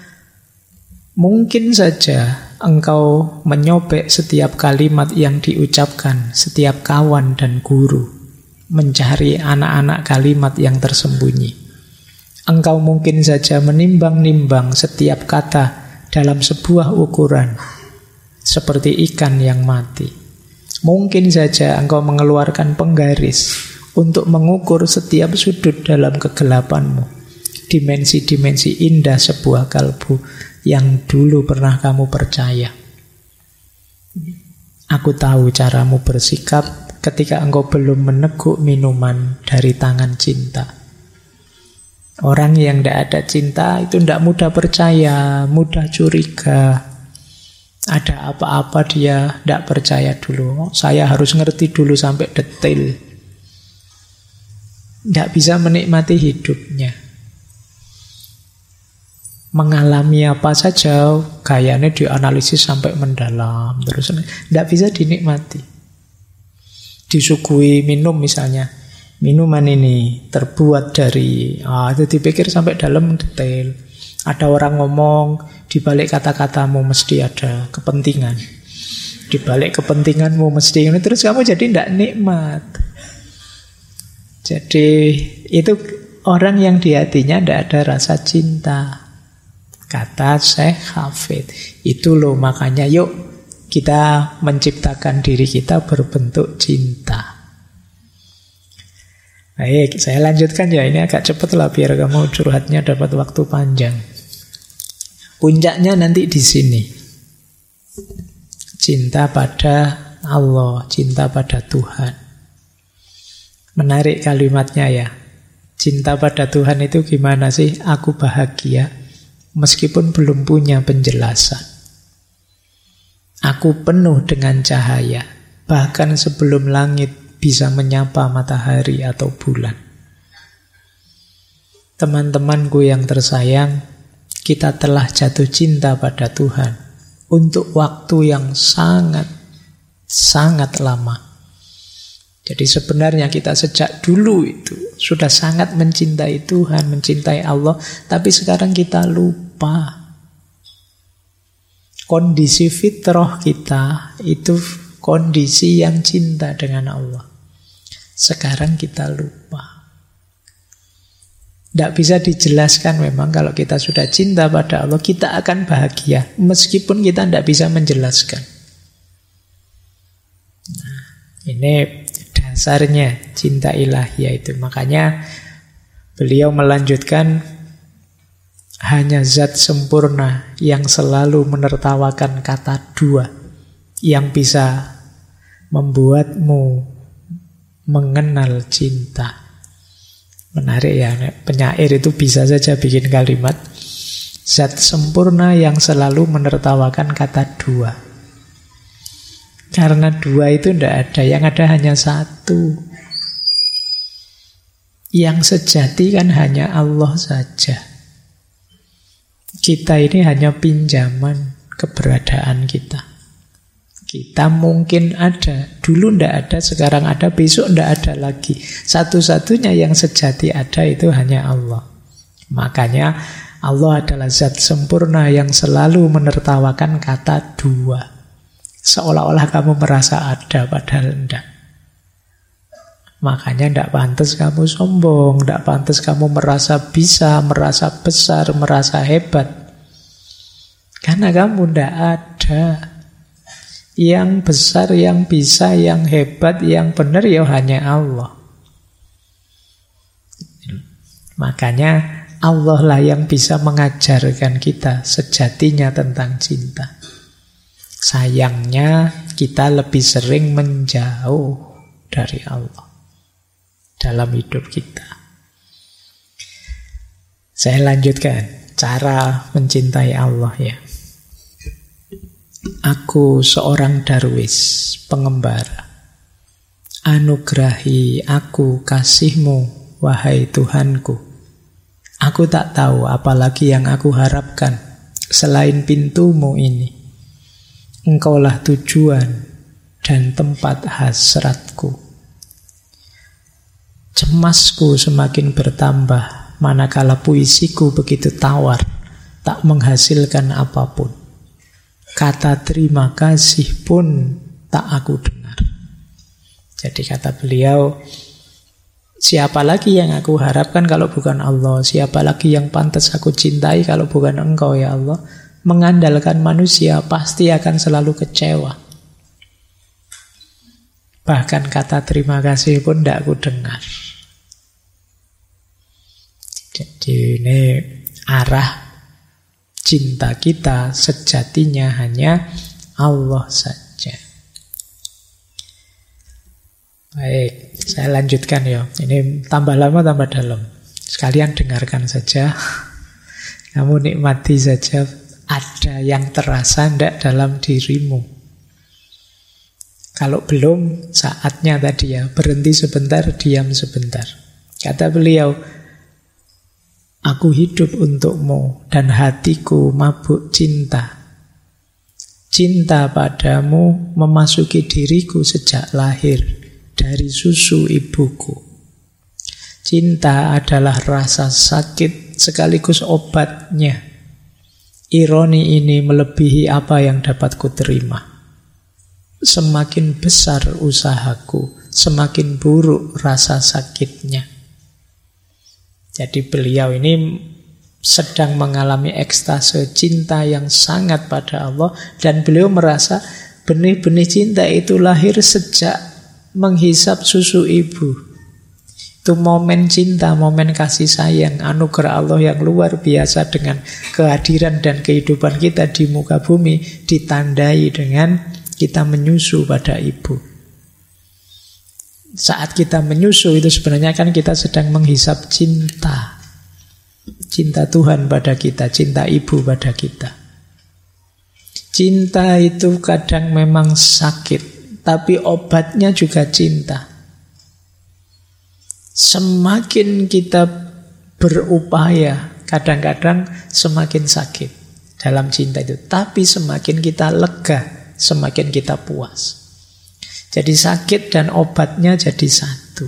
mungkin saja engkau menyobek setiap kalimat yang diucapkan, setiap kawan dan guru, mencari anak-anak kalimat yang tersembunyi. Engkau mungkin saja menimbang-nimbang setiap kata dalam sebuah ukuran, seperti ikan yang mati. Mungkin saja engkau mengeluarkan penggaris untuk mengukur setiap sudut dalam kegelapanmu, dimensi-dimensi indah sebuah kalbu yang dulu pernah kamu percaya. Aku tahu caramu bersikap ketika engkau belum meneguk minuman dari tangan cinta. Orang yang tidak ada cinta itu tidak mudah percaya, mudah curiga. Ada apa-apa dia tidak percaya dulu. Saya harus ngerti dulu sampai detail. Tidak bisa menikmati hidupnya. Mengalami apa saja, gayanya dianalisis sampai mendalam. Terus tidak bisa dinikmati. Disuguhi minum misalnya. Minuman ini terbuat dari, itu dipikir sampai dalam detail. Ada orang ngomong, di balik kata-katamu mesti ada kepentingan. Di balik kepentinganmu mesti ini, terus kamu jadi tidak nikmat. Jadi itu orang yang di hatinya tidak ada rasa cinta. Kata Syekh Hafid. Itu loh makanya yuk kita menciptakan diri kita berbentuk cinta. Baik, saya lanjutkan ya. Ini agak cepat lah biar kamu curhatnya dapat waktu panjang. Puncaknya nanti di sini. Cinta pada Allah, cinta pada Tuhan. Menarik kalimatnya ya. Cinta pada Tuhan itu gimana sih? Aku bahagia meskipun belum punya penjelasan. Aku penuh dengan cahaya, bahkan sebelum langit bisa menyapa matahari atau bulan. Teman-temanku yang tersayang, kita telah jatuh cinta pada Tuhan untuk waktu yang sangat lama. Jadi sebenarnya kita sejak dulu itu sudah sangat mencintai Tuhan, mencintai Allah, tapi sekarang kita lupa. Kondisi fitrah kita itu kondisi yang cinta dengan Allah. Sekarang kita lupa. Tidak bisa dijelaskan memang kalau kita sudah cinta pada Allah, kita akan bahagia. Meskipun kita tidak bisa menjelaskan. Nah, ini dasarnya cinta ilahiyah itu. Makanya beliau melanjutkan, hanya zat sempurna yang selalu menertawakan kata dua yang bisa membuatmu mengenal cinta. Menarik ya, penyair itu bisa saja bikin kalimat zat sempurna yang selalu menertawakan kata dua. Karena dua itu tidak ada, yang ada hanya satu. Yang sejati kan hanya Allah saja. Kita ini hanya pinjaman keberadaan kita. Kita mungkin ada, dulu tidak ada, sekarang ada, besok tidak ada lagi. Satu-satunya yang sejati ada itu hanya Allah. Makanya Allah adalah zat sempurna yang selalu menertawakan kata dua. Seolah-olah kamu merasa ada, padahal tidak. Makanya tidak pantas kamu sombong, tidak pantas kamu merasa bisa, merasa besar, merasa hebat. Karena kamu tidak ada. Yang besar, yang bisa, yang hebat, yang benar ya hanya Allah. Makanya Allah lah yang bisa mengajarkan kita sejatinya tentang cinta. Sayangnya kita lebih sering menjauh dari Allah dalam hidup kita. Saya lanjutkan cara mencintai Allah ya. Aku seorang darwis, pengembara. Anugerahi aku kasih-Mu, wahai Tuhanku. Aku tak tahu apalagi yang aku harapkan selain pintu-Mu ini. Engkaulah tujuan dan tempat hasratku. Cemasku semakin bertambah manakala puisiku begitu tawar, tak menghasilkan apapun. Kata terima kasih pun tak aku dengar. Jadi kata beliau, siapa lagi yang aku harapkan kalau bukan Allah? Siapa lagi yang pantas aku cintai kalau bukan Engkau ya Allah? Mengandalkan manusia pasti akan selalu kecewa. Bahkan kata terima kasih pun tidak aku dengar. Jadi ini arah cinta kita sejatinya hanya Allah saja. Baik, saya lanjutkan ya. Ini tambah lama tambah dalam. Sekalian dengarkan saja. Kamu nikmati saja. Ada yang terasa tidak dalam dirimu. Kalau belum, saatnya tadi ya. Berhenti sebentar, diam sebentar. Kata beliau, aku hidup untukmu dan hatiku mabuk cinta. Cinta padamu memasuki diriku sejak lahir dari susu ibuku. Cinta adalah rasa sakit sekaligus obatnya. Ironi ini melebihi apa yang dapat kuterima. Semakin besar usahaku, semakin buruk rasa sakitnya. Jadi beliau ini sedang mengalami ekstase cinta yang sangat pada Allah, dan beliau merasa benih-benih cinta itu lahir sejak menghisap susu ibu. Itu momen cinta, momen kasih sayang, anugerah Allah yang luar biasa dengan kehadiran dan kehidupan kita di muka bumi ditandai dengan kita menyusu pada ibu. Saat kita menyusu itu sebenarnya kan kita sedang menghisap cinta. Cinta Tuhan pada kita, cinta ibu pada kita. Cinta itu kadang memang sakit, tapi obatnya juga cinta. Semakin kita berupaya, kadang-kadang semakin sakit dalam cinta itu. Tapi semakin kita lega, semakin kita puas. Jadi sakit dan obatnya jadi satu.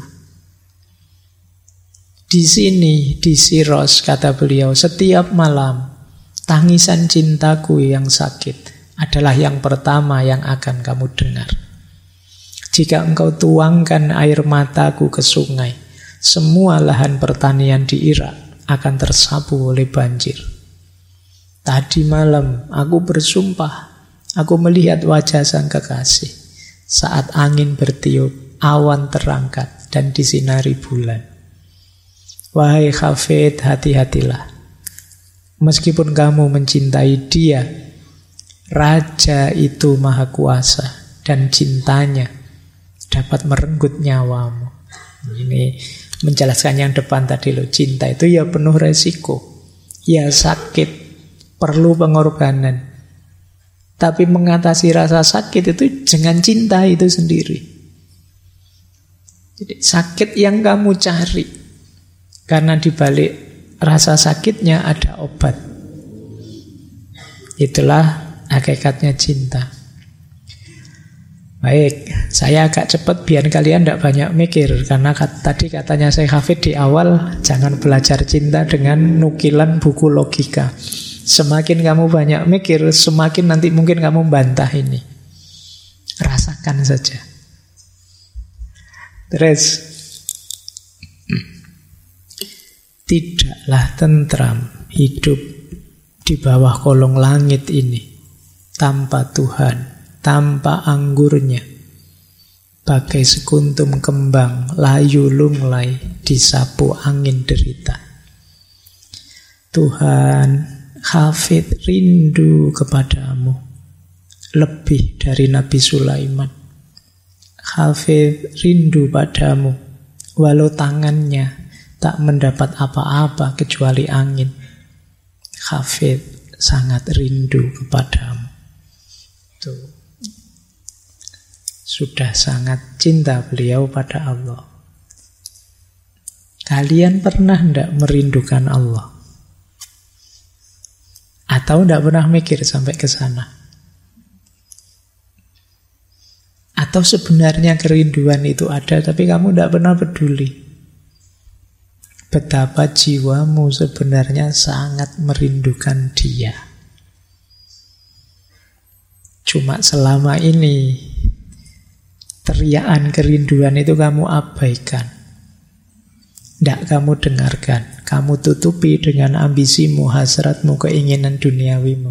Di sini, di Siros, kata beliau, setiap malam tangisan cintaku yang sakit adalah yang pertama yang akan kamu dengar. Jika engkau tuangkan air mataku ke sungai, semua lahan pertanian di Irak akan tersapu oleh banjir. Tadi malam aku bersumpah, aku melihat wajah sang kekasih saat angin bertiup, awan terangkat dan disinari bulan. Wahai Hafid, hati-hatilah. Meskipun kamu mencintai dia, Raja itu maha kuasa dan cintanya dapat merenggut nyawamu. Ini menjelaskan yang depan tadi loh. Cinta itu ya penuh resiko, ya sakit, perlu pengorbanan. Tapi mengatasi rasa sakit itu dengan cinta itu sendiri. Jadi sakit yang kamu cari, karena dibalik rasa sakitnya ada obat. Itulah hakikatnya cinta. Baik, saya agak cepat biar kalian tidak banyak mikir. Karena tadi katanya Syekh Hafid di awal, jangan belajar cinta dengan nukilan buku logika. Semakin kamu banyak mikir, semakin nanti mungkin kamu bantah ini. Rasakan saja. Terus, tidaklah tentram hidup di bawah kolong langit ini tanpa Tuhan, tanpa anggurnya, bagai sekuntum kembang layu lunglai disapu angin derita. Tuhan, Hafid rindu kepadamu lebih dari Nabi Sulaiman. Hafid rindu padamu walau tangannya tak mendapat apa-apa kecuali angin. Hafid sangat rindu kepadamu. Tuh. Sudah sangat cinta beliau pada Allah. Kalian pernah tidak merindukan Allah? Atau tidak pernah mikir sampai ke sana? Atau sebenarnya kerinduan itu ada, tapi kamu tidak pernah peduli? Betapa jiwamu sebenarnya sangat merindukan Dia. Cuma selama ini teriakan kerinduan itu kamu abaikan, tidak kamu dengarkan. Kamu tutupi dengan ambisimu, hasratmu, keinginan duniawimu.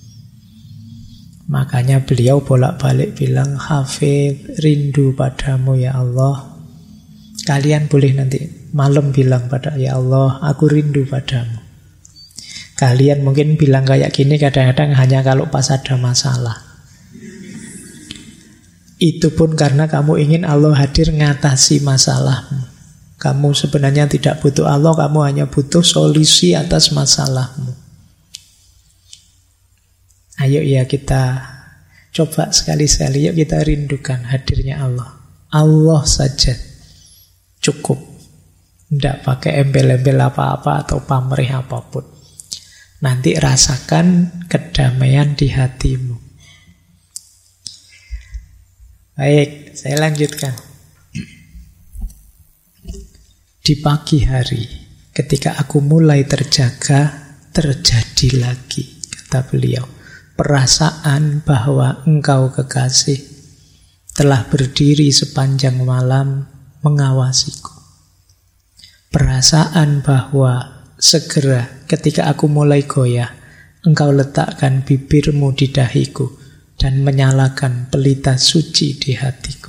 Makanya beliau bolak-balik bilang, Hafid rindu padamu ya Allah. Kalian boleh nanti malam bilang pada ya Allah, aku rindu padamu. Kalian mungkin bilang kayak gini kadang-kadang hanya kalau pas ada masalah. Itu pun karena kamu ingin Allah hadir ngatasi masalahmu. Kamu sebenarnya tidak butuh Allah, kamu hanya butuh solusi atas masalahmu. Ayo ya kita coba sekali-sekali, yuk kita rindukan hadirnya Allah. Allah saja cukup. Tidak pakai embel-embel apa-apa atau pamrih apapun. Nanti rasakan kedamaian di hatimu. Baik, saya lanjutkan. Di pagi hari, ketika aku mulai terjaga, terjadi lagi, kata beliau, perasaan bahwa engkau kekasih telah berdiri sepanjang malam mengawasiku. Perasaan bahwa segera ketika aku mulai goyah, engkau letakkan bibirmu di dahiku dan menyalakan pelita suci di hatiku.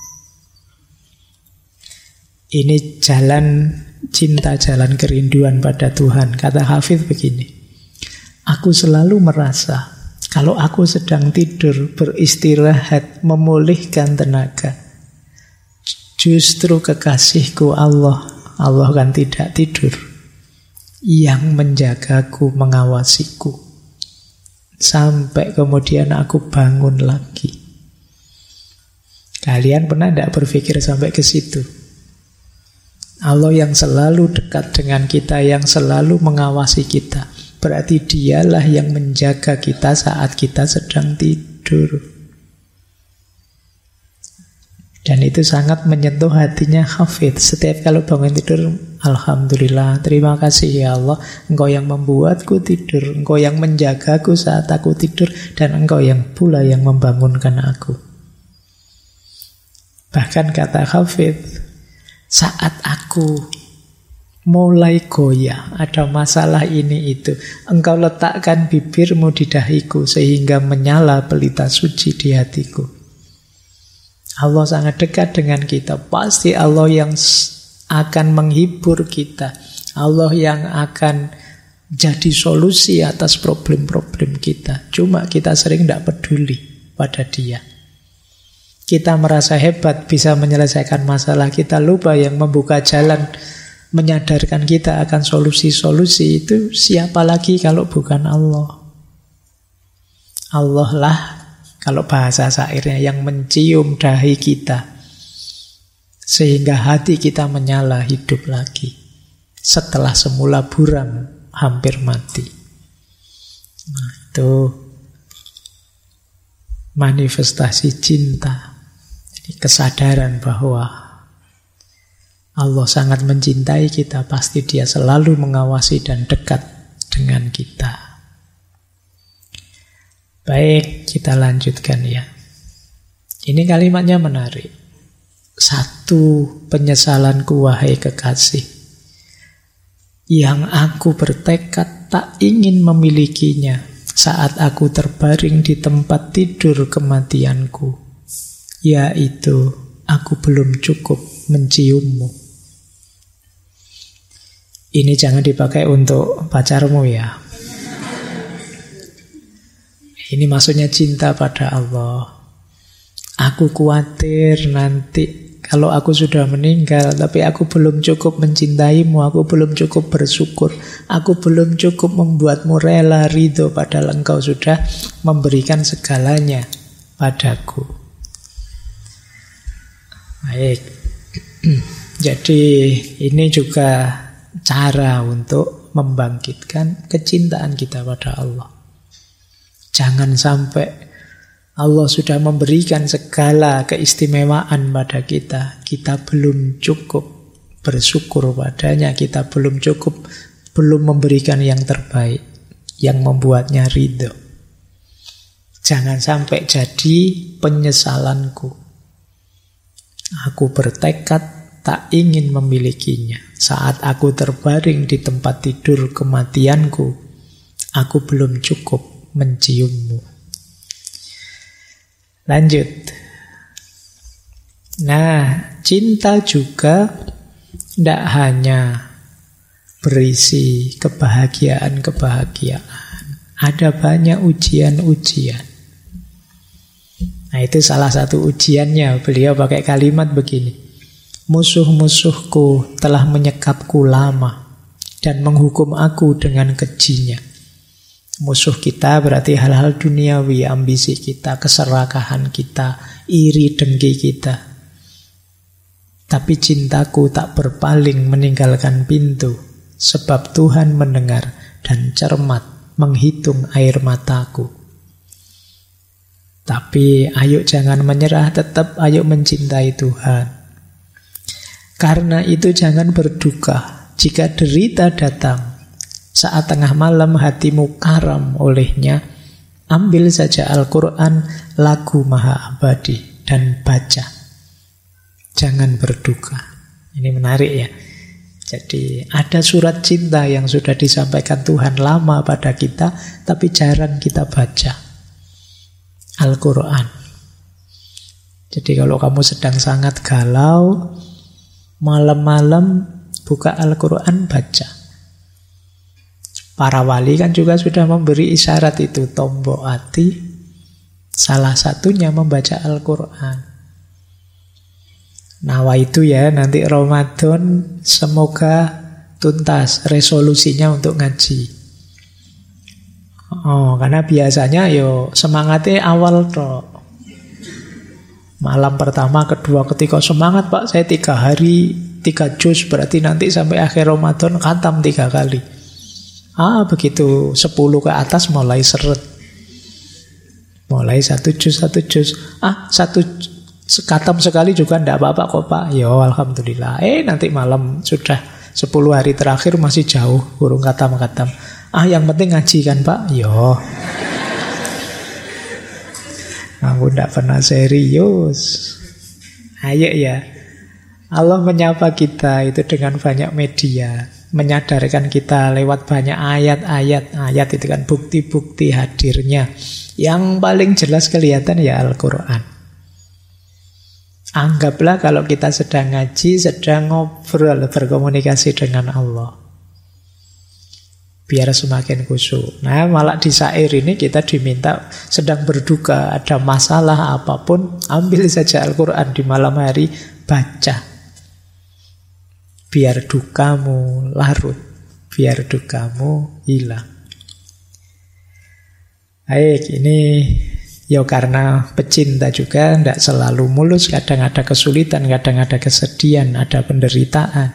Ini jalan cinta, jalan kerinduan pada Tuhan. Kata Hafidz begini, aku selalu merasa kalau aku sedang tidur, beristirahat, memulihkan tenaga, justru kekasihku Allah kan tidak tidur, yang menjagaku, mengawasiku, sampai kemudian aku bangun lagi. Kalian pernah tidak berpikir sampai ke situ? Allah yang selalu dekat dengan kita, yang selalu mengawasi kita, berarti dialah yang menjaga kita saat kita sedang tidur. Dan itu sangat menyentuh hatinya Hafidz. Setiap kalau bangun tidur, alhamdulillah, terima kasih ya Allah, Engkau yang membuatku tidur, Engkau yang menjagaku saat aku tidur, dan Engkau yang pula yang membangunkan aku. Bahkan kata Hafidz, saat aku mulai goyah, ada masalah ini itu, Engkau letakkan bibirmu di dahiku sehingga menyala pelita suci di hatiku. Allah sangat dekat dengan kita. Pasti Allah yang akan menghibur kita, Allah yang akan jadi solusi atas problem-problem kita. Cuma kita sering tidak peduli pada Dia. Kita merasa hebat bisa menyelesaikan masalah, kita lupa yang membuka jalan menyadarkan kita akan solusi-solusi itu siapa lagi kalau bukan Allah. Allah lah, kalau bahasa syairnya, yang mencium dahi kita sehingga hati kita menyala, hidup lagi setelah semula buram, hampir mati. Nah, itu manifestasi cinta. Kesadaran bahwa Allah sangat mencintai kita, pasti Dia selalu mengawasi dan dekat dengan kita. Baik, kita lanjutkan ya. Ini kalimatnya menarik. Satu penyesalanku wahai kekasih, yang aku bertekad tak ingin memilikinya saat aku terbaring di tempat tidur kematianku, yaitu aku belum cukup menciummu. Ini jangan dipakai untuk pacarmu ya. Ini maksudnya cinta pada Allah. Aku khawatir nanti kalau aku sudah meninggal, tapi aku belum cukup mencintaimu, aku belum cukup bersyukur, aku belum cukup membuatmu rela, ridho, padahal engkau sudah memberikan segalanya padaku. Baik, jadi ini juga cara untuk membangkitkan kecintaan kita pada Allah. Jangan sampai Allah sudah memberikan segala keistimewaan pada kita, kita belum cukup bersyukur padanya, kita belum cukup, belum memberikan yang terbaik, yang membuatnya ridho. Jangan sampai jadi penyesalanku. Aku bertekad tak ingin memilikinya. Saat aku terbaring di tempat tidur kematianku, aku belum cukup menciummu. Lanjut. Nah, cinta juga tidak hanya berisi kebahagiaan-kebahagiaan. Ada banyak ujian-ujian. Nah, itu salah satu ujiannya. Beliau pakai kalimat begini. Musuh-musuhku telah menyekapku lama dan menghukum aku dengan kejinya. Musuh kita berarti hal-hal duniawi, ambisi kita, keserakahan kita, iri dengki kita. Tapi cintaku tak berpaling meninggalkan pintu, sebab Tuhan mendengar dan cermat menghitung air mataku. Tapi ayo jangan menyerah, tetap ayo mencintai Tuhan. Karena itu jangan berduka jika derita datang. Saat tengah malam hatimu karam olehnya, ambil saja Al-Quran, lagu maha abadi, dan baca. Jangan berduka. Ini menarik ya. Jadi ada surat cinta yang sudah disampaikan Tuhan lama pada kita, tapi jarang kita baca. Al-Quran. Jadi kalau kamu sedang sangat galau, malam-malam buka Al-Quran, baca. Para wali kan juga sudah memberi isyarat itu, tombok hati. Salah satunya membaca Al-Quran. Nawa itu ya, nanti Ramadan semoga tuntas resolusinya untuk ngaji. Karena biasanya semangatnya awal toh. Malam pertama, kedua, ketika semangat Pak, saya 3 hari 3 juz, berarti nanti sampai akhir Ramadan khatam 3 kali. Begitu 10 ke atas mulai seret. Mulai 1 juz. 1 khatam sekali juga tidak apa-apa kok Pak. Alhamdulillah. Nanti malam sudah 10 hari terakhir masih jauh, kurung khatam-khatam. Yang penting ngaji kan Pak. Aku tidak pernah serius. Ayo ya. Allah menyapa kita itu dengan banyak media, menyadarkan kita lewat banyak ayat-ayat. Ayat itu kan bukti-bukti hadirnya. Yang paling jelas kelihatan ya Al-Quran. Anggaplah kalau kita sedang ngaji, sedang ngobrol, berkomunikasi dengan Allah, biar semakin khusyuk. Nah, malah di syair ini kita diminta sedang berduka, ada masalah apapun, ambil saja Al-Quran di malam hari, baca. Biar dukamu larut, biar dukamu hilang. Baik, ini karena pecinta juga tidak selalu mulus, kadang ada kesulitan, kadang ada kesedihan, ada penderitaan.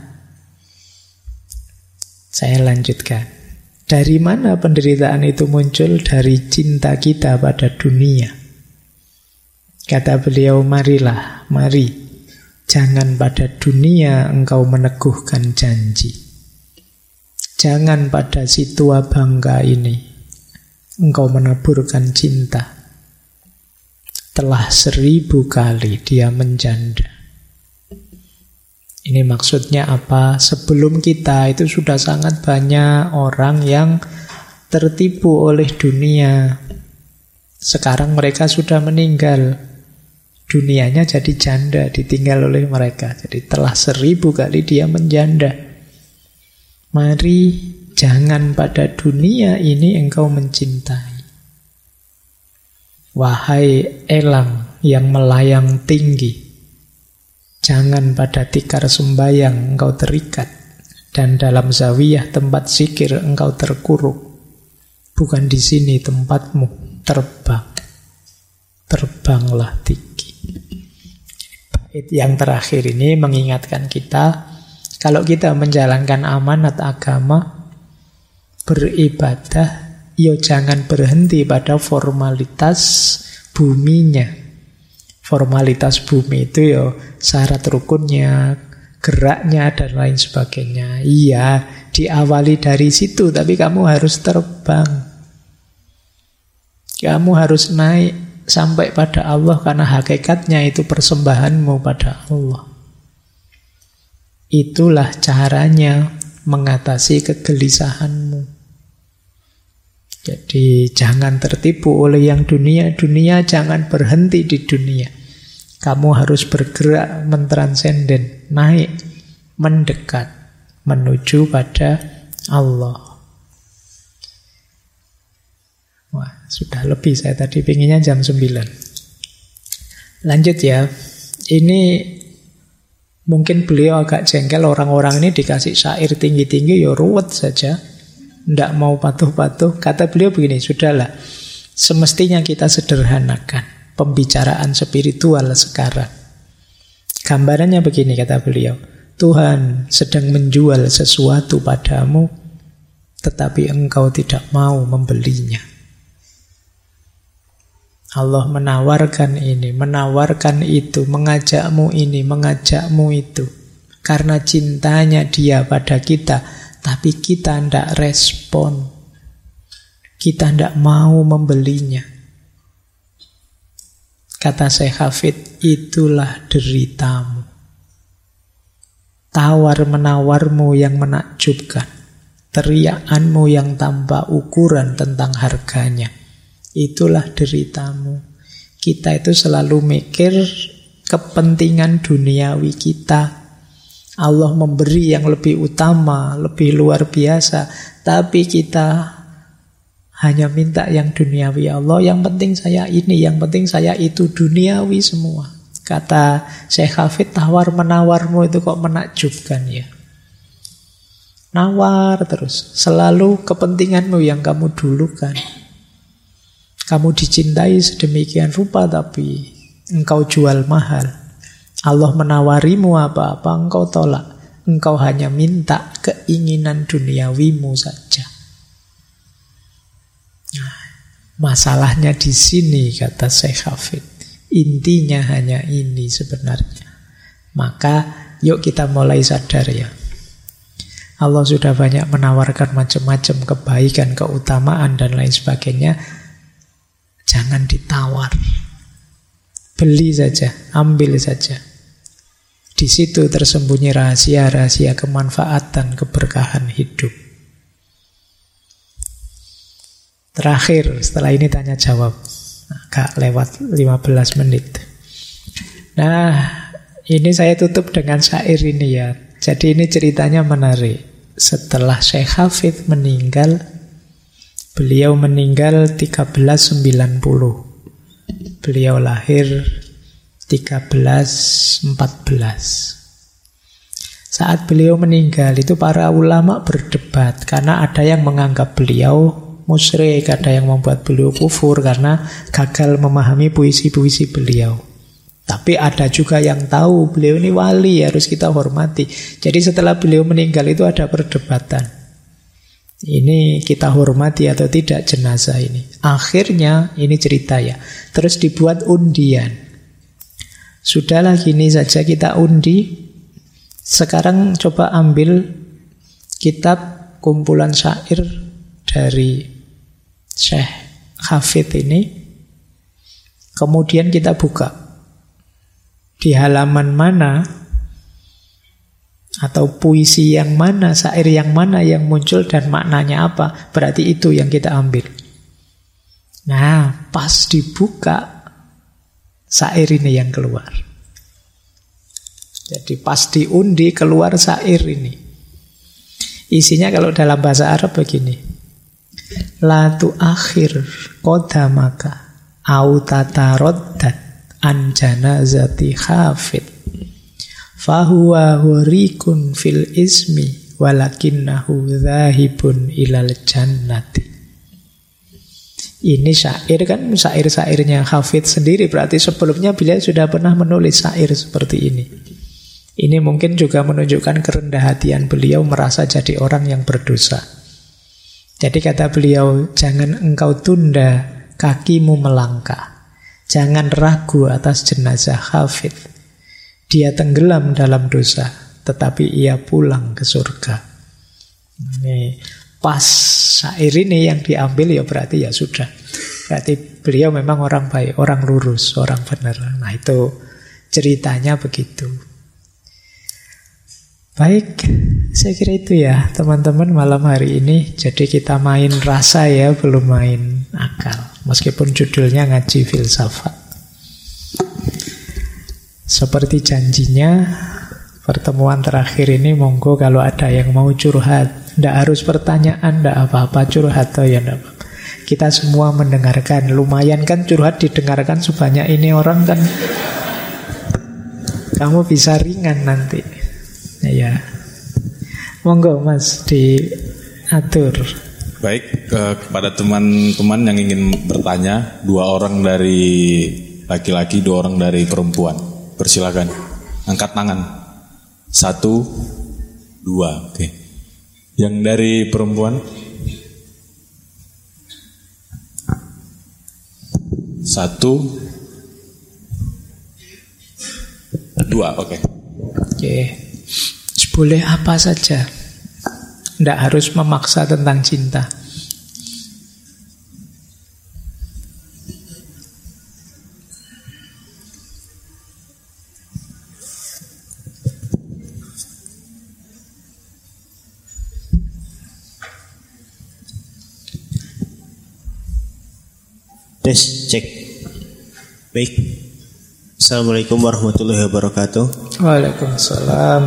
Saya lanjutkan. Dari mana penderitaan itu muncul? Dari cinta kita pada dunia. Kata beliau, mari, jangan pada dunia engkau meneguhkan janji. Jangan pada si tua bangka ini engkau menaburkan cinta. Telah 1000 kali dia menjanda. Ini maksudnya apa? Sebelum kita itu sudah sangat banyak orang yang tertipu oleh dunia. Sekarang mereka sudah meninggal. Dunianya jadi janda, ditinggal oleh mereka. Jadi telah 1000 kali dia menjanda. Mari, jangan pada dunia ini engkau mencintai. Wahai elang yang melayang tinggi, jangan pada tikar sembayang engkau terikat, dan dalam zawiyah tempat zikir engkau terkuruk. Bukan di sini tempatmu, terbang. Terbanglah tinggi. Bait yang terakhir ini mengingatkan kita, kalau kita menjalankan amanat agama, beribadah, jangan berhenti pada formalitas buminya. Formalitas bumi itu syarat rukunnya, geraknya, dan lain sebagainya. Iya, diawali dari situ, tapi kamu harus terbang. Kamu harus naik sampai pada Allah, karena hakikatnya itu persembahanmu pada Allah. Itulah caranya mengatasi kegelisahanmu. Jadi jangan tertipu oleh yang dunia, jangan berhenti di dunia. Kamu harus bergerak mentransenden, naik, mendekat, menuju pada Allah. Wah, sudah lebih, saya tadi pinginnya jam 9. Lanjut ya. Ini mungkin beliau agak jengkel, orang-orang ini dikasih syair tinggi-tinggi, ruwet saja. Tidak mau patuh-patuh. Kata beliau begini, sudahlah, semestinya kita sederhanakan pembicaraan spiritual sekarang. Gambarannya begini, kata beliau, Tuhan sedang menjual sesuatu padamu, tetapi engkau tidak mau membelinya. Allah menawarkan ini, menawarkan itu, mengajakmu ini, mengajakmu itu. karena cintanya dia pada kita, tapi kita tidak respon, kita tidak mau membelinya. Kata Syekh Hafid, itulah deritamu. Tawar-menawarmu yang menakjubkan, teriakanmu yang tanpa ukuran tentang harganya, itulah deritamu. Kita itu selalu mikir kepentingan duniawi kita. Allah memberi yang lebih utama, lebih luar biasa, tapi kita hanya minta yang duniawi. Allah, yang penting saya ini, yang penting saya itu, duniawi semua. Kata Syekh Hafid, tawar-menawarmu itu kok menakjubkan ya. Nawar terus, selalu kepentinganmu yang kamu dulukan. Kamu dicintai sedemikian rupa, tapi engkau jual mahal. Allah menawarimu apa-apa, engkau tolak. Engkau hanya minta keinginan duniawimu saja. Nah, masalahnya di sini, kata Syekh Hafid. Intinya hanya ini sebenarnya. Maka yuk kita mulai sadar ya. Allah sudah banyak menawarkan macam-macam kebaikan, keutamaan dan lain sebagainya. Jangan ditawar. Beli saja, ambil saja. Di situ tersembunyi rahasia-rahasia kemanfaatan, keberkahan hidup. Terakhir, setelah ini tanya jawab. Agak lewat 15 menit. Nah, ini saya tutup dengan syair ini ya. Jadi ini ceritanya menarik. Setelah Syekh Hafid meninggal, beliau meninggal 1390. Beliau lahir 1314. Saat beliau meninggal itu para ulama berdebat karena ada yang menganggap beliau musyrik, ada yang membuat beliau kufur karena gagal memahami puisi-puisi beliau. Tapi ada juga yang tahu beliau ini wali, harus kita hormati. Jadi setelah beliau meninggal itu ada perdebatan. Ini kita hormati atau tidak jenazah ini. Akhirnya ini cerita ya. Terus dibuat undian. Sudahlah gini saja kita undi. Sekarang coba ambil kitab kumpulan syair dari Syekh Hafid ini. Kemudian kita buka di halaman mana atau puisi yang mana, syair yang mana yang muncul dan maknanya apa. Berarti itu yang kita ambil. Nah, pas dibuka syair ini yang keluar. Jadi pas diundi keluar syair ini. Isinya kalau dalam bahasa Arab begini. La tu'akhir qadamaka au tataraddat an janazati Hafid fahuwa hurikun fil ismi walakinnahu dhahibun ilal jannati. Ini syair kan, syair-syairnya Hafid sendiri. Berarti sebelumnya beliau sudah pernah menulis syair seperti ini. Ini mungkin juga menunjukkan kerendahan hatian beliau merasa jadi orang yang berdosa. Jadi kata beliau, jangan engkau tunda kakimu melangkah. Jangan ragu atas jenazah Hafid. Dia tenggelam dalam dosa, tetapi ia pulang ke surga. Ini pas syair ini yang diambil ya berarti ya sudah. Berarti beliau memang orang baik, orang lurus, orang benar. Nah itu ceritanya begitu. Baik, saya kira itu ya teman-teman malam hari ini. Jadi kita main rasa ya, belum main akal. Meskipun judulnya ngaji filsafat. Seperti janjinya, pertemuan terakhir ini monggo kalau ada yang mau curhat. Tidak harus pertanyaan, tidak apa-apa, curhat atau ya tidak apa-apa. Kita semua mendengarkan. Lumayan kan curhat didengarkan sebanyak ini orang kan. Kamu bisa ringan nanti. Ya, monggo Mas diatur. Baik, kepada teman-teman yang ingin bertanya, 2 orang dari laki-laki, 2 orang dari perempuan, persilakan angkat tangan. 1, 2, oke. Yang dari perempuan 1, 2, oke. Oke. boleh apa saja. Tidak harus memaksa tentang cinta. Tes, cek. Baik. Assalamualaikum warahmatullahi wabarakatuh. Waalaikumsalam.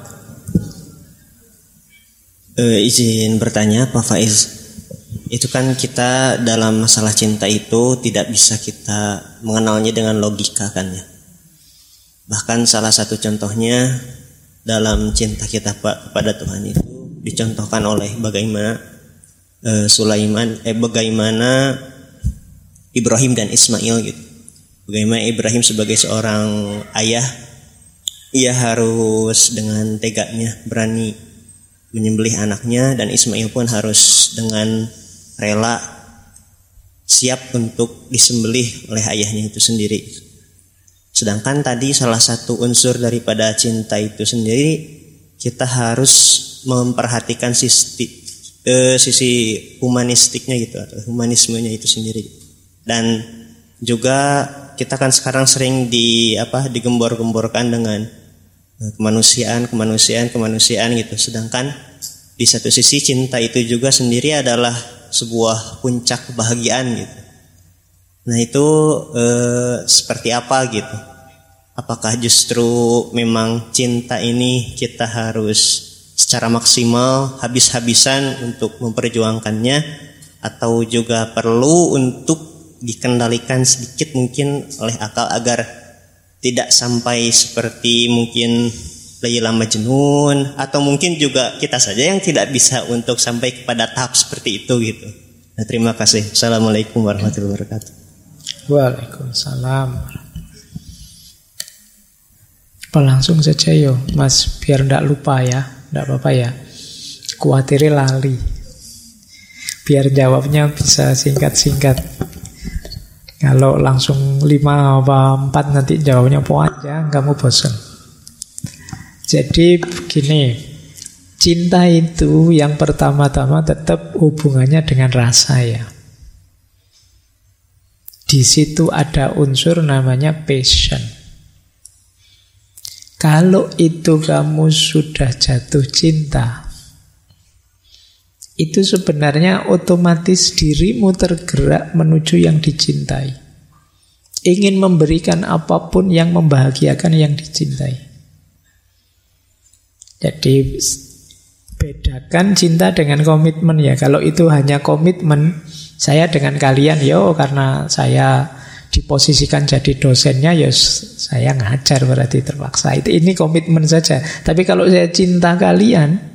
Izin bertanya Pak Faiz. Itu kan kita dalam masalah cinta itu tidak bisa kita mengenalnya dengan logika kan ya. Bahkan salah satu contohnya dalam cinta kita kepada Tuhan itu dicontohkan oleh bagaimana bagaimana Ibrahim dan Ismail gitu. Bagaimana Ibrahim sebagai seorang ayah, ia harus dengan teganya berani menyembelih anaknya, dan Ismail pun harus dengan rela siap untuk disembelih oleh ayahnya itu sendiri. Sedangkan tadi salah satu unsur daripada cinta itu sendiri, kita harus memperhatikan sisi humanistiknya gitu, atau humanismenya itu sendiri. Dan juga kita kan sekarang sering digembor-gemborkan dengan kemanusiaan gitu. Sedangkan di satu sisi cinta itu juga sendiri adalah sebuah puncak kebahagiaan gitu. Nah itu seperti apa gitu? Apakah justru memang cinta ini kita harus secara maksimal habis-habisan untuk memperjuangkannya, atau juga perlu untuk dikendalikan sedikit mungkin oleh akal agar tidak sampai seperti mungkin Laila Majnun, atau mungkin juga kita saja yang tidak bisa untuk sampai kepada tahap seperti itu gitu. Nah, terima kasih. Assalamualaikum warahmatullahi wabarakatuh. Waalaikumsalam. Langsung saja yo Mas, biar tidak lupa ya. Tidak apa-apa ya, khawatir lali. Biar jawabnya bisa singkat-singkat. Kalau langsung 5 apa 4 nanti jawabnya panjang, kamu bosan. Jadi begini, cinta itu yang pertama-tama tetap hubungannya dengan rasa ya. Di situ ada unsur namanya passion. Kalau itu kamu sudah jatuh cinta, itu sebenarnya otomatis dirimu tergerak menuju yang dicintai. Ingin memberikan apapun yang membahagiakan yang dicintai. Jadi bedakan cinta dengan komitmen ya. Kalau itu hanya komitmen, saya dengan kalian karena saya diposisikan jadi dosennya saya ngajar berarti terpaksa. Ini komitmen saja. Tapi kalau saya cinta kalian,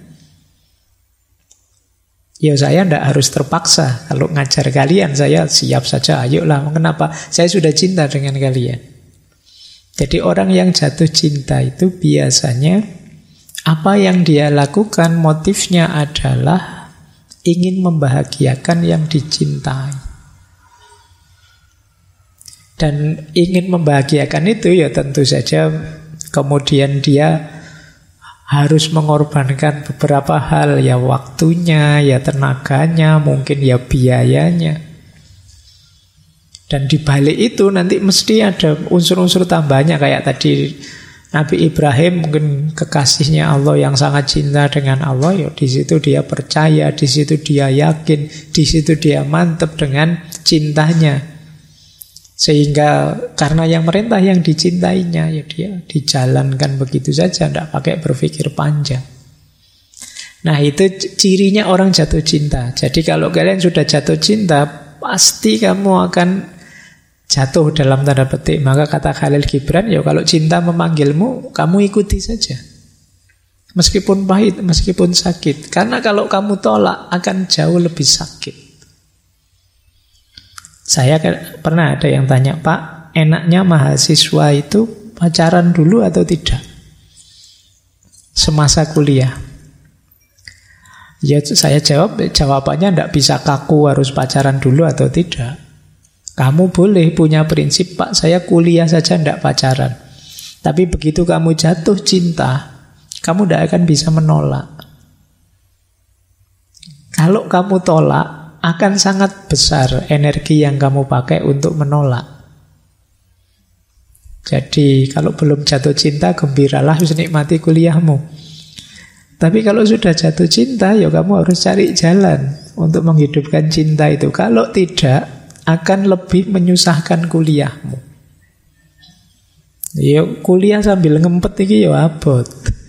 saya tidak harus terpaksa. Kalau ngajar kalian, saya siap saja. Ayolah, kenapa? Saya sudah cinta dengan kalian. Jadi orang yang jatuh cinta itu biasanya apa yang dia lakukan, motifnya adalah ingin membahagiakan yang dicintai. Dan ingin membahagiakan itu tentu saja kemudian dia harus mengorbankan beberapa hal, waktunya, tenaganya, mungkin biayanya. Dan di balik itu nanti mesti ada unsur-unsur tambahnya, kayak tadi Nabi Ibrahim mungkin kekasihnya Allah yang sangat cinta dengan Allah, di situ dia percaya, di situ dia yakin, di situ dia mantap dengan cintanya. Sehingga karena yang merintah yang dicintainya, dia dijalankan begitu saja, tidak pakai berpikir panjang. Nah itu cirinya orang jatuh cinta. Jadi kalau kalian sudah jatuh cinta, pasti kamu akan jatuh dalam tanda petik. Maka kata Khalil Gibran, kalau cinta memanggilmu, kamu ikuti saja. Meskipun pahit, meskipun sakit. Karena kalau kamu tolak, akan jauh lebih sakit. Saya pernah ada yang tanya, Pak, enaknya mahasiswa itu pacaran dulu atau tidak? Semasa kuliah. Saya jawab, jawabannya tidak bisa kaku harus pacaran dulu atau tidak. Kamu boleh punya prinsip, Pak, saya kuliah saja tidak pacaran. Tapi begitu kamu jatuh cinta, kamu tidak akan bisa menolak. Kalau kamu tolak, akan sangat besar energi yang kamu pakai untuk menolak. Jadi kalau belum jatuh cinta, gembiralah, harus nikmati kuliahmu. Tapi kalau sudah jatuh cinta, ya kamu harus cari jalan untuk menghidupkan cinta itu. Kalau tidak, akan lebih menyusahkan kuliahmu. Ya kuliah sambil ngempet iki ya abot.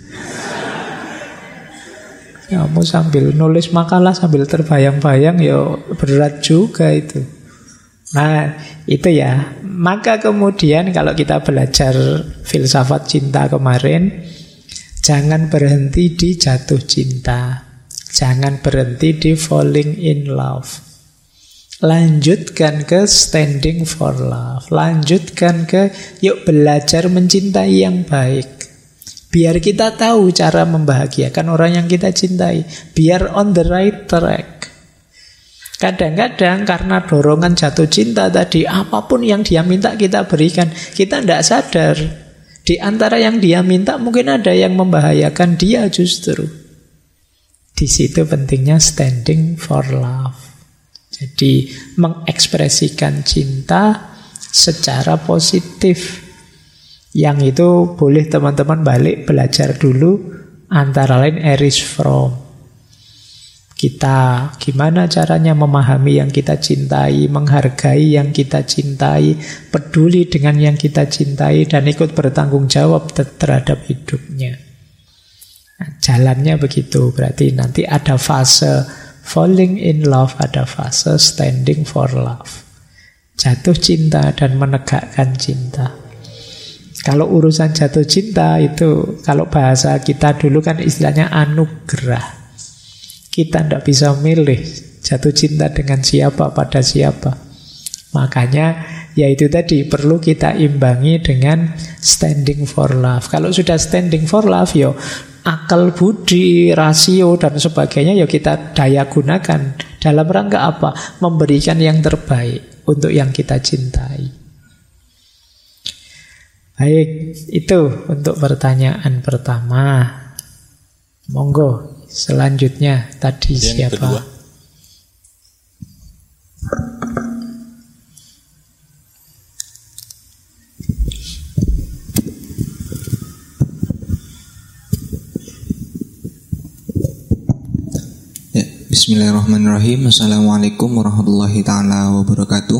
Kamu sambil nulis makalah sambil terbayang-bayang ya berat juga itu. Nah, itu ya. Maka kemudian kalau kita belajar filsafat cinta kemarin, jangan berhenti di jatuh cinta. Jangan berhenti di falling in love. Lanjutkan ke standing for love. Lanjutkan ke yuk belajar mencintai yang baik. Biar kita tahu cara membahagiakan orang yang kita cintai. Biar on the right track. Kadang-kadang karena dorongan jatuh cinta tadi, apapun yang dia minta kita berikan, kita tidak sadar. Di antara yang dia minta mungkin ada yang membahayakan dia justru. Di situ pentingnya standing for love. Jadi mengekspresikan cinta secara positif. Yang itu boleh teman-teman balik belajar dulu, antara lain Erich Fromm. Kita gimana caranya memahami yang kita cintai, menghargai yang kita cintai, peduli dengan yang kita cintai, dan ikut bertanggung jawab terhadap hidupnya. Nah, jalannya begitu. Berarti nanti ada fase falling in love, ada fase standing for love. Jatuh cinta dan menegakkan cinta. Kalau urusan jatuh cinta itu, kalau bahasa kita dulu kan istilahnya anugerah. Kita tidak bisa milih jatuh cinta dengan siapa, pada siapa. Makanya ya itu tadi, perlu kita imbangi dengan standing for love. Kalau sudah standing for love, ya akal budi, rasio dan sebagainya ya kita daya gunakan. Dalam rangka apa? Memberikan yang terbaik untuk yang kita cintai. Baik, itu untuk pertanyaan pertama. Monggo. Selanjutnya tadi yang siapa? Kedua. Ya, bismillahirrahmanirrahim. Assalamualaikum warahmatullahi taala wabarakatuh.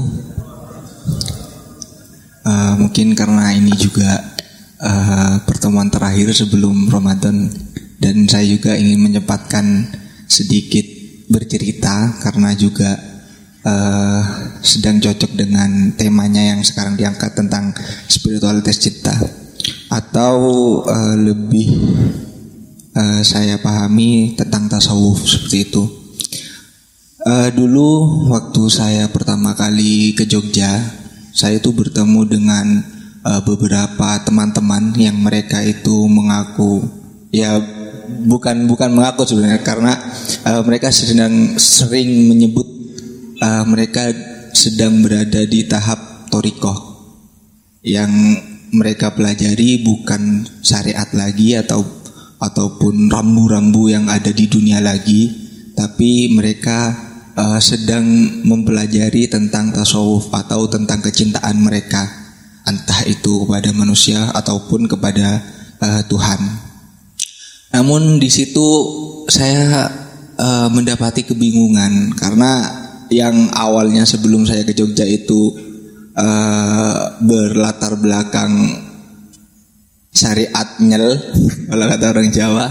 Mungkin karena ini juga pertemuan terakhir sebelum Ramadan, dan saya juga ingin menyempatkan sedikit bercerita karena juga sedang cocok dengan temanya yang sekarang diangkat tentang spiritualitas cinta. Atau lebih saya pahami tentang tasawuf seperti itu. Dulu waktu saya pertama kali ke Jogja, saya itu bertemu dengan beberapa teman-teman yang mereka itu mengaku, ya bukan mengaku sebenarnya, karena mereka sering menyebut mereka sedang berada di tahap thorikoh. Yang mereka pelajari bukan syariat lagi ataupun rambu-rambu yang ada di dunia lagi, tapi mereka sedang mempelajari tentang tasawuf atau tentang kecintaan mereka, entah itu kepada manusia ataupun kepada Tuhan. Namun di situ saya mendapati kebingungan, karena yang awalnya sebelum saya ke Jogja itu berlatar belakang syariat nyel, kalau kata orang Jawa,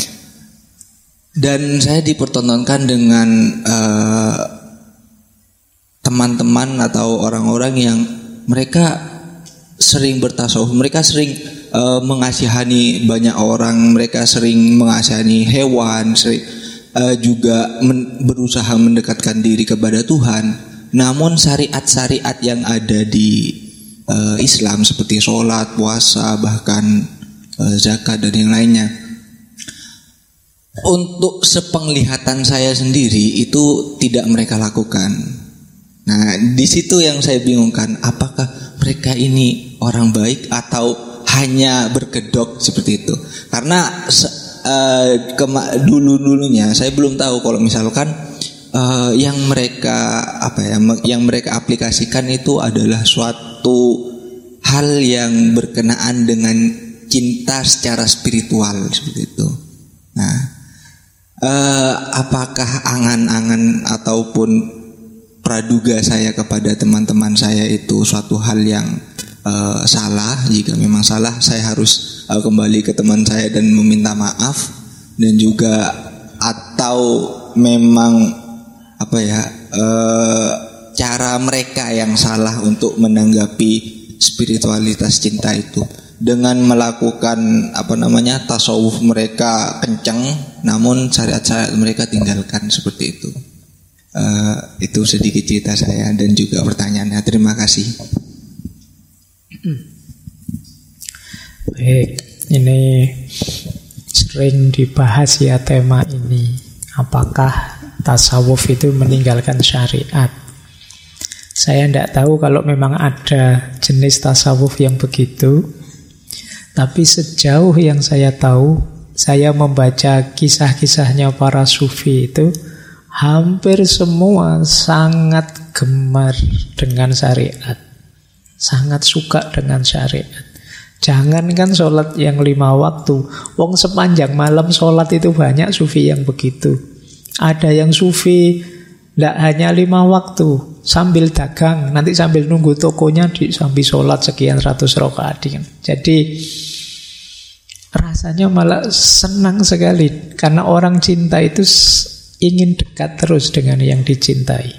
dan saya dipertontonkan dengan teman-teman atau orang-orang yang mereka sering bertasawuf, mereka sering mengasihani banyak orang, mereka sering mengasihani hewan, sering juga berusaha mendekatkan diri kepada Tuhan. Namun syariat-syariat yang ada di Islam seperti sholat, puasa, bahkan zakat dan yang lainnya, untuk sepenglihatan saya sendiri itu tidak mereka lakukan. Nah, di situ yang saya bingungkan, apakah mereka ini orang baik atau hanya berkedok seperti itu. Karena dulunya saya belum tahu kalau misalkan yang mereka aplikasikan itu adalah suatu hal yang berkenaan dengan cinta secara spiritual seperti itu. Nah, apakah angan-angan ataupun praduga saya kepada teman-teman saya itu suatu hal yang salah? Jika memang salah, saya harus kembali ke teman saya dan meminta maaf. Dan juga atau memang cara mereka yang salah untuk menanggapi spiritualitas cinta itu dengan melakukan tasawuf mereka kencang, namun syariat-syariat mereka tinggalkan seperti itu. Itu sedikit cerita saya dan juga pertanyaannya. Terima kasih. Baik, ini sering dibahas ya tema ini. Apakah tasawuf itu meninggalkan syariat? Saya tidak tahu kalau memang ada jenis tasawuf yang begitu. Tapi sejauh yang saya tahu, saya membaca kisah-kisahnya para sufi itu, hampir semua sangat gemar dengan syariat, sangat suka dengan syariat. Jangankan sholat yang 5 waktu, wong sepanjang malam sholat itu banyak sufi yang begitu. Ada yang sufi tidak hanya 5 waktu, sambil dagang, nanti sambil nunggu tokonya sambil sholat sekian ratus rakaat. Jadi rasanya malah senang sekali, karena orang cinta itu ingin dekat terus dengan yang dicintai.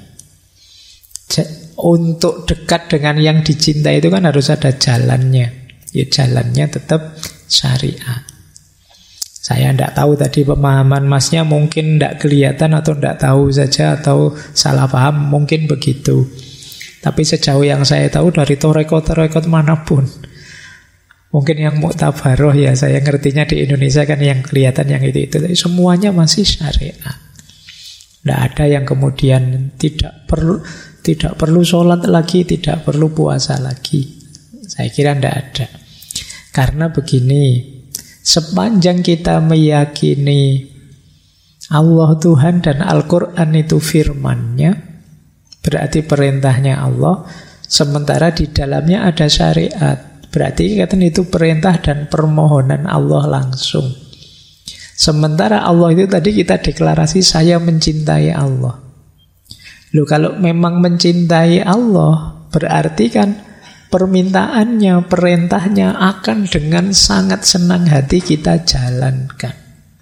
Untuk dekat dengan yang dicintai itu kan harus ada jalannya. Ya jalannya tetap syariat. Saya tidak tahu tadi pemahaman masnya mungkin tidak kelihatan atau tidak tahu saja atau salah paham, mungkin begitu. Tapi sejauh yang saya tahu dari torekot manapun, mungkin yang muktabaroh ya saya ngertinya di Indonesia kan yang kelihatan yang itu. Tapi semuanya masih syariat. Tidak ada yang kemudian tidak perlu sholat lagi, tidak perlu puasa lagi. Saya kira tidak ada. Karena begini, sepanjang kita meyakini Allah Tuhan dan Al-Quran itu firman-Nya, berarti perintahnya Allah, sementara di dalamnya ada syariat, berarti kan itu perintah dan permohonan Allah langsung. Sementara Allah itu tadi kita deklarasi saya mencintai Allah. Loh, kalau memang mencintai Allah, berarti kan permintaannya, perintahnya akan dengan sangat senang hati kita jalankan.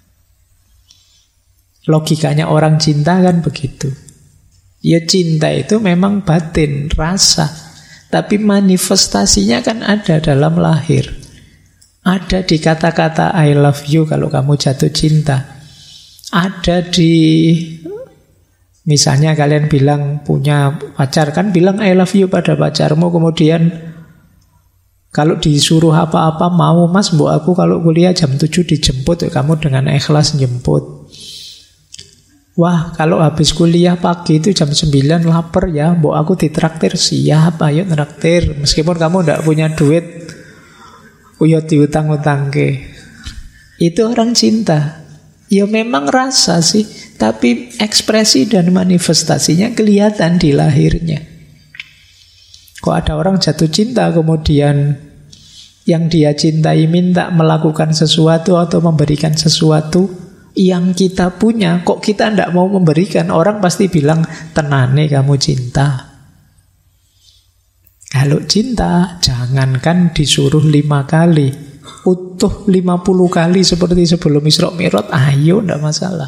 Logikanya orang cinta kan begitu. Ya cinta itu memang batin, rasa. Tapi manifestasinya kan ada dalam lahir. Ada di kata-kata I love you kalau kamu jatuh cinta. Ada di, misalnya kalian bilang punya pacar, kan bilang I love you pada pacarmu, kemudian kalau disuruh apa-apa mau, mas mbok aku kalau kuliah jam 7 dijemput, kamu dengan ikhlas jemput. Wah kalau habis kuliah pagi itu jam 9 lapar ya, mbok aku ditraktir, siap ayo traktir. Meskipun kamu tidak punya duit, uyot diutang-utang ke. Itu orang cinta. Ya memang rasa sih, tapi ekspresi dan manifestasinya kelihatan di lahirnya. Kok ada orang jatuh cinta kemudian yang dia cintai minta melakukan sesuatu atau memberikan sesuatu yang kita punya, kok kita tidak mau memberikan? Orang pasti bilang, tenane kamu cinta. Kalau cinta, jangankan disuruh 5 kali, utuh 50 kali seperti sebelum Isra Mi'raj, ayo, tidak masalah.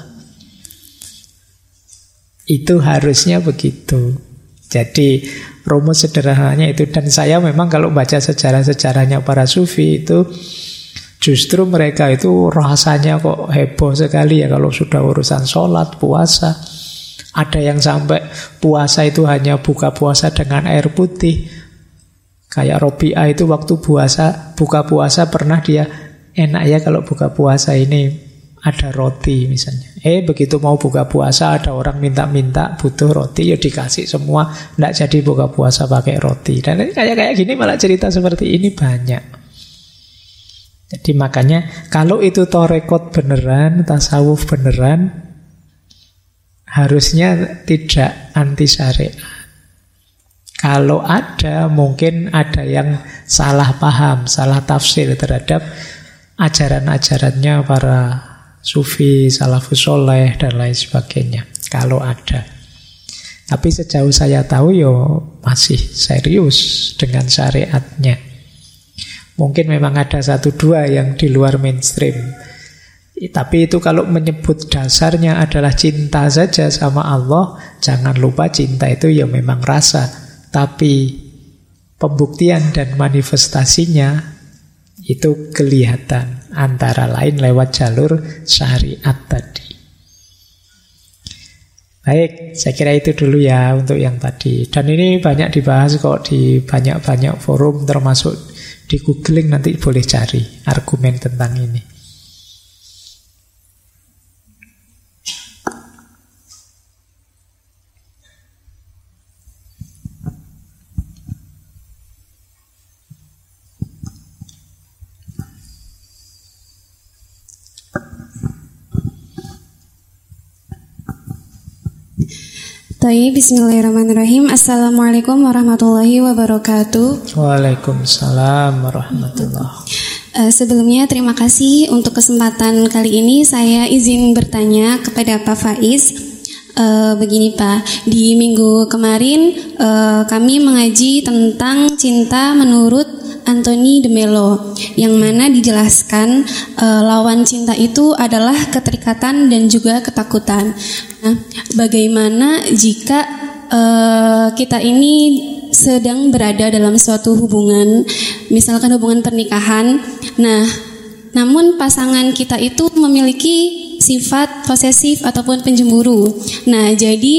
Itu harusnya begitu. Jadi rumus sederhananya itu. Dan saya memang kalau baca sejarah-sejarahnya para sufi itu, justru mereka itu rasanya kok heboh sekali ya kalau sudah urusan sholat, puasa. Ada yang sampai puasa itu hanya buka puasa dengan air putih. Kayak Robi'ah itu waktu buka puasa pernah dia, enak ya kalau buka puasa ini ada roti misalnya. Begitu mau buka puasa ada orang minta-minta butuh roti, ya dikasih semua, tidak jadi buka puasa pakai roti. Dan kayak gini malah cerita seperti ini banyak. Jadi makanya kalau itu torekot beneran, tasawuf beneran, harusnya tidak anti syariat. Kalau ada, mungkin ada yang salah paham, salah tafsir terhadap ajaran-ajarannya para sufi, salafus soleh, dan lain sebagainya. Kalau ada. Tapi sejauh saya tahu masih serius dengan syariatnya. Mungkin memang ada satu dua yang di luar mainstream. Tapi itu kalau menyebut dasarnya adalah cinta saja sama Allah, jangan lupa cinta itu memang rasa. Tapi pembuktian dan manifestasinya itu kelihatan, antara lain lewat jalur syariat tadi. Baik, saya kira itu dulu ya untuk yang tadi. Dan ini banyak dibahas kok di banyak-banyak forum, termasuk di googling, nanti boleh cari argumen tentang ini. Baik, bismillahirrahmanirrahim. Assalamualaikum warahmatullahi wabarakatuh. Waalaikumsalam warahmatullahi wabarakatuh. Sebelumnya terima kasih untuk kesempatan kali ini. Saya izin bertanya kepada Pak Faiz. Begini Pak, di minggu kemarin kami mengaji tentang cinta menurut Anthony de Mello, yang mana dijelaskan lawan cinta itu adalah keterikatan dan juga ketakutan. Nah, bagaimana jika kita ini sedang berada dalam suatu hubungan, misalkan hubungan pernikahan, namun pasangan kita itu memiliki sifat posesif ataupun pencemburu. Nah, jadi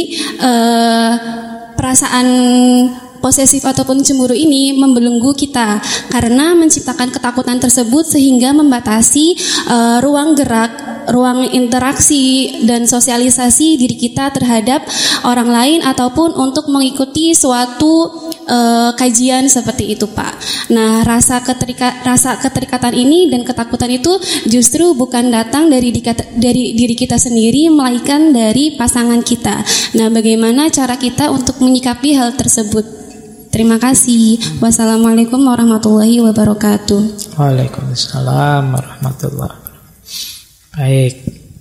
perasaan posesif ataupun cemburu ini membelenggu kita karena menciptakan ketakutan tersebut sehingga membatasi ruang gerak, ruang interaksi dan sosialisasi diri kita terhadap orang lain ataupun untuk mengikuti suatu kajian seperti itu, Pak. Nah, rasa keterikatan ini dan ketakutan itu justru bukan datang dari diri kita sendiri, melainkan dari pasangan kita. Nah, bagaimana cara kita untuk menyikapi hal tersebut? Terima kasih. Wassalamualaikum warahmatullahi wabarakatuh. Waalaikumsalam warahmatullahi wabarakatuh. Baik.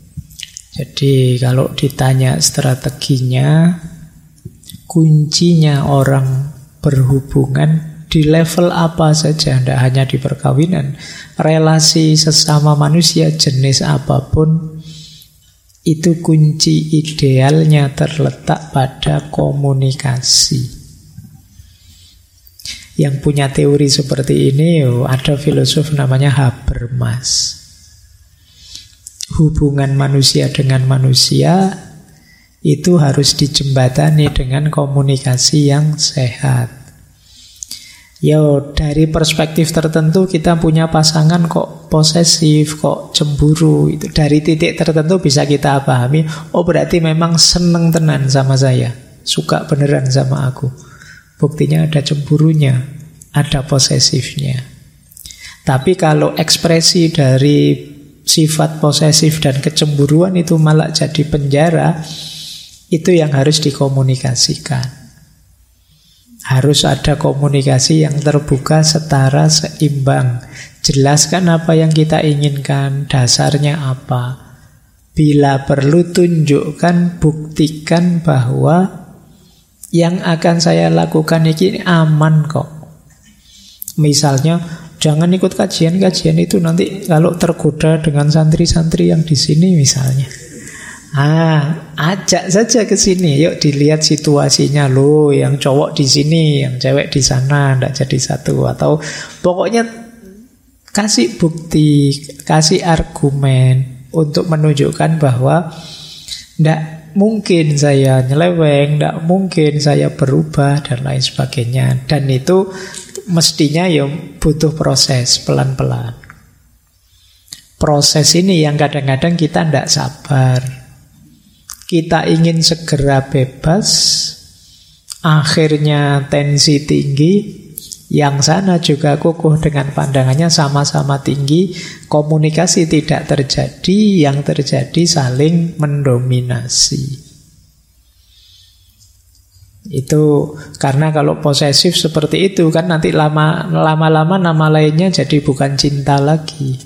Jadi kalau ditanya strateginya, kuncinya orang berhubungan di level apa saja, tidak hanya di perkawinan, relasi sesama manusia jenis apapun, itu kunci idealnya terletak pada komunikasi. Yang punya teori seperti ini ada filosof namanya Habermas. Hubungan manusia dengan manusia itu harus dijembatani dengan komunikasi yang sehat. Dari perspektif tertentu kita punya pasangan kok posesif, kok cemburu, itu dari titik tertentu bisa kita pahami, berarti memang seneng tenan sama saya, suka beneran sama aku. Buktinya ada cemburunya, ada posesifnya. Tapi kalau ekspresi dari sifat posesif dan kecemburuan itu malah jadi penjara, itu yang harus dikomunikasikan. Harus ada komunikasi yang terbuka, setara, seimbang. Jelaskan apa yang kita inginkan, dasarnya apa. Bila perlu tunjukkan, buktikan bahwa yang akan saya lakukan ini aman kok. Misalnya, jangan ikut kajian-kajian itu nanti kalau tergoda dengan santri-santri yang di sini misalnya. Ajak saja ke sini, yuk dilihat situasinya loh, yang cowok di sini, yang cewek di sana, ndak jadi satu. Atau pokoknya kasih bukti, kasih argumen untuk menunjukkan bahwa ndak mungkin saya nyeleweng, tidak mungkin saya berubah, dan lain sebagainya. Dan itu mestinya butuh proses, pelan-pelan. Proses ini yang kadang-kadang kita tidak sabar. Kita ingin segera bebas, akhirnya tensi tinggi, Yang sana juga kukuh dengan pandangannya sama-sama tinggi, komunikasi tidak terjadi, yang terjadi saling mendominasi. Itu karena kalau posesif seperti itu kan nanti lama-lama nama lainnya jadi bukan cinta lagi.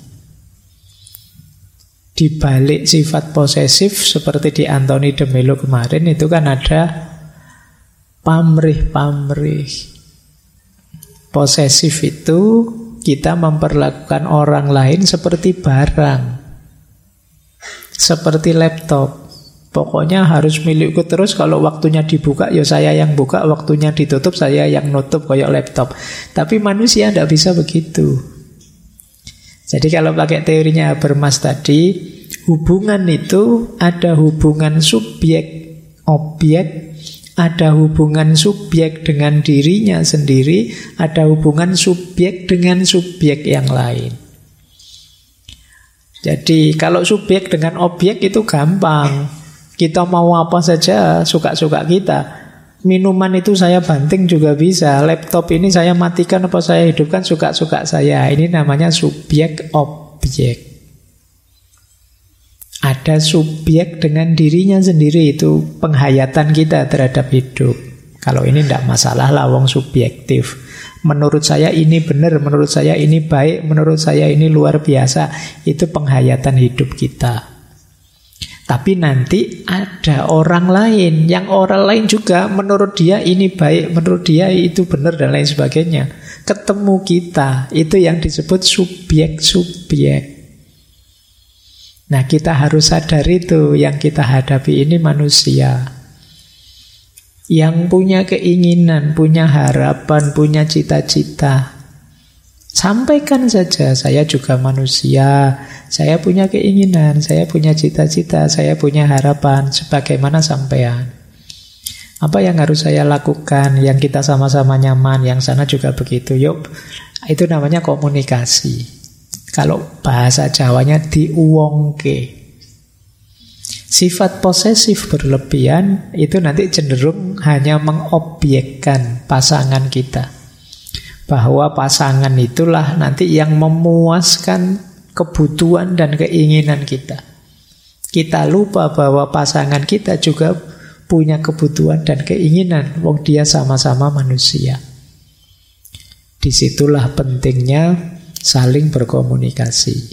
Di balik sifat posesif seperti di Anthony de Mello kemarin itu kan ada pamrih-pamrih. Posesif itu kita memperlakukan orang lain seperti barang, seperti laptop. Pokoknya harus milikku terus, kalau waktunya dibuka ya saya yang buka, waktunya ditutup saya yang nutup, kayak laptop. Tapi manusia tidak bisa begitu. Jadi kalau pakai teorinya Habermas tadi, hubungan itu ada hubungan subjek objek, ada hubungan subjek dengan dirinya sendiri, ada hubungan subjek dengan subjek yang lain. Jadi kalau subjek dengan objek itu gampang. Kita mau apa saja, suka-suka kita. Minuman itu saya banting juga bisa. Laptop ini saya matikan apa saya hidupkan, suka-suka saya. Ini namanya subjek objek. Ada subjek dengan dirinya sendiri, itu penghayatan kita terhadap hidup. Kalau ini tidak masalah lah, wong subjektif. Menurut saya ini benar, menurut saya ini baik, menurut saya ini luar biasa. Itu penghayatan hidup kita. Tapi nanti ada orang lain, yang orang lain juga menurut dia ini baik, menurut dia itu benar dan lain sebagainya. Ketemu kita, itu yang disebut subjek-subjek. Nah, kita harus sadar itu, yang kita hadapi ini manusia. Yang punya keinginan, punya harapan, punya cita-cita. Sampaikan saja, saya juga manusia, saya punya keinginan, saya punya cita-cita, saya punya harapan, sebagaimana sampean. Apa yang harus saya lakukan, yang kita sama-sama nyaman, yang sana juga begitu. Yuk, itu namanya komunikasi. Kalau bahasa Jawanya diuwongke. Sifat posesif berlebihan itu nanti cenderung hanya mengobjekkan pasangan kita. Bahwa pasangan itulah nanti yang memuaskan kebutuhan dan keinginan kita. Kita lupa bahwa pasangan kita juga punya kebutuhan dan keinginan. Wong dia sama-sama manusia. Disitulah pentingnya saling berkomunikasi.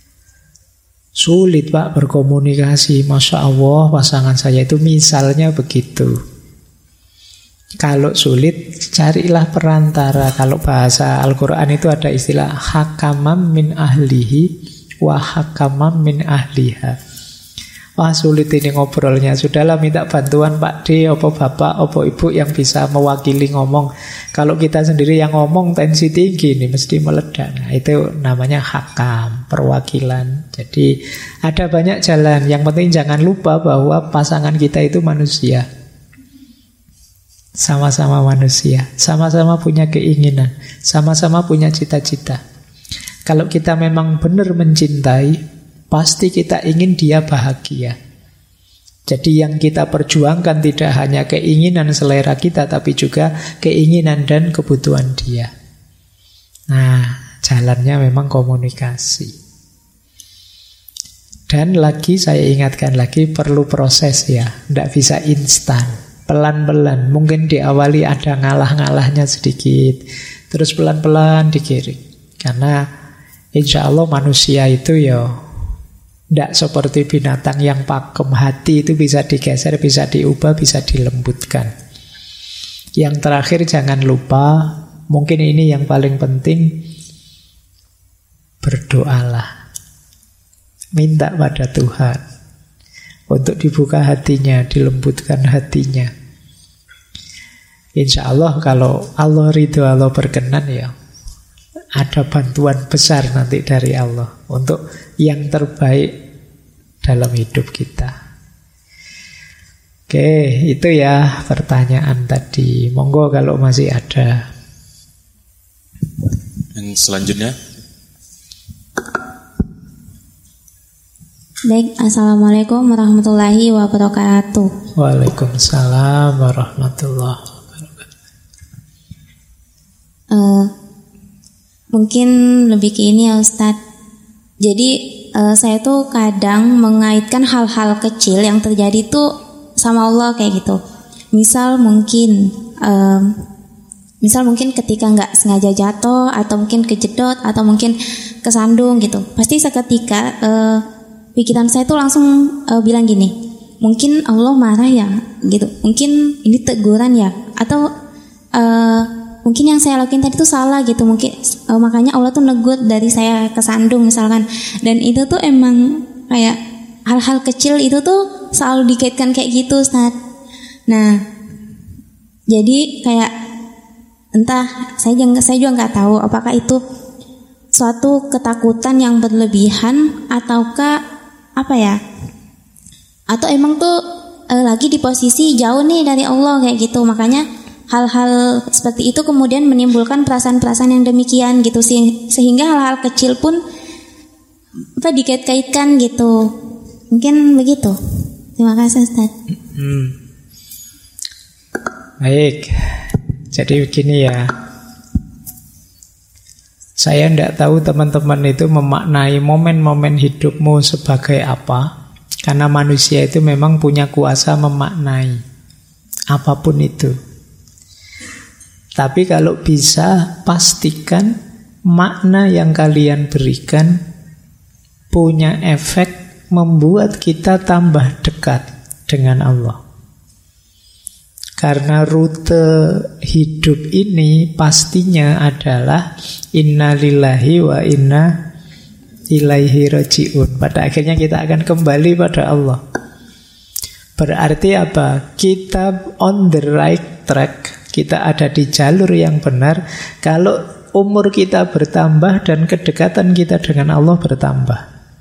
Sulit Pak berkomunikasi. Masya Allah pasangan saya itu misalnya begitu. Kalau sulit, carilah perantara. Kalau bahasa Al-Quran itu ada istilah hakamam min ahlihi wa hakamam min ahliha. Wah sulit ini ngobrolnya. Sudahlah minta bantuan Pak D, opo Bapak, opo Ibu yang bisa mewakili ngomong. Kalau kita sendiri yang ngomong tensi tinggi nih, mesti meledak. Nah, itu namanya hakam, perwakilan. Jadi ada banyak jalan. Yang penting jangan lupa bahwa pasangan kita itu manusia. Sama-sama manusia, sama-sama punya keinginan, sama-sama punya cita-cita. Kalau kita memang benar mencintai, pasti kita ingin dia bahagia. Jadi yang kita perjuangkan tidak hanya keinginan selera kita, tapi juga keinginan dan kebutuhan dia. Nah, jalannya memang komunikasi. Dan lagi saya ingatkan lagi, perlu proses ya, tidak bisa instan. Pelan-pelan, mungkin diawali ada ngalah-ngalahnya sedikit, terus pelan-pelan dikirim. Karena insya Allah manusia itu ya tidak seperti binatang yang pakem. Hati itu bisa digeser, bisa diubah, bisa dilembutkan. Yang terakhir jangan lupa, mungkin ini yang paling penting, berdoalah. Minta pada Tuhan untuk dibuka hatinya, dilembutkan hatinya. Insya Allah kalau Allah ridho, Allah berkenan ya, ada bantuan besar nanti dari Allah untuk yang terbaik dalam hidup kita. Oke, itu ya pertanyaan tadi. Monggo kalau masih ada. Yang selanjutnya. Baik, Assalamualaikum warahmatullahi wabarakatuh. Waalaikumsalam warahmatullahi wabarakatuh. Mungkin lebih ke ini ya Ustadz. Jadi saya tuh kadang mengaitkan hal-hal kecil yang terjadi tuh sama Allah kayak gitu. Misal mungkin ketika nggak sengaja jatuh, atau mungkin kejedot, atau mungkin kesandung gitu. Pasti seketika pikiran saya tuh langsung bilang gini, mungkin Allah marah ya gitu. Mungkin ini teguran ya, atau mungkin yang saya lakuin tadi tuh salah gitu. Mungkin makanya Allah tuh negur dari saya kesandung misalkan. Dan itu tuh emang kayak hal-hal kecil itu tuh selalu dikaitkan kayak gitu Ustaz. Nah, jadi kayak entah saya juga nggak tahu apakah itu suatu ketakutan yang berlebihan ataukah apa ya? Atau emang tuh lagi di posisi jauh nih dari Allah kayak gitu. Makanya hal-hal seperti itu kemudian menimbulkan perasaan-perasaan yang demikian gitu, sehingga hal-hal kecil pun dikait-kaitkan gitu. Mungkin begitu. Terima kasih Ustaz. Baik. Jadi begini ya. Saya tidak tahu teman-teman itu memaknai momen-momen hidupmu sebagai apa. Karena manusia itu memang punya kuasa memaknai apapun itu. Tapi kalau bisa, pastikan makna yang kalian berikan punya efek membuat kita tambah dekat dengan Allah. Karena rute hidup ini pastinya adalah inna lillahi wa inna ilaihi raji'un. Pada akhirnya kita akan kembali pada Allah. Berarti apa? Kita on the right track. Kita ada di jalur yang benar kalau umur kita bertambah dan kedekatan kita dengan Allah bertambah.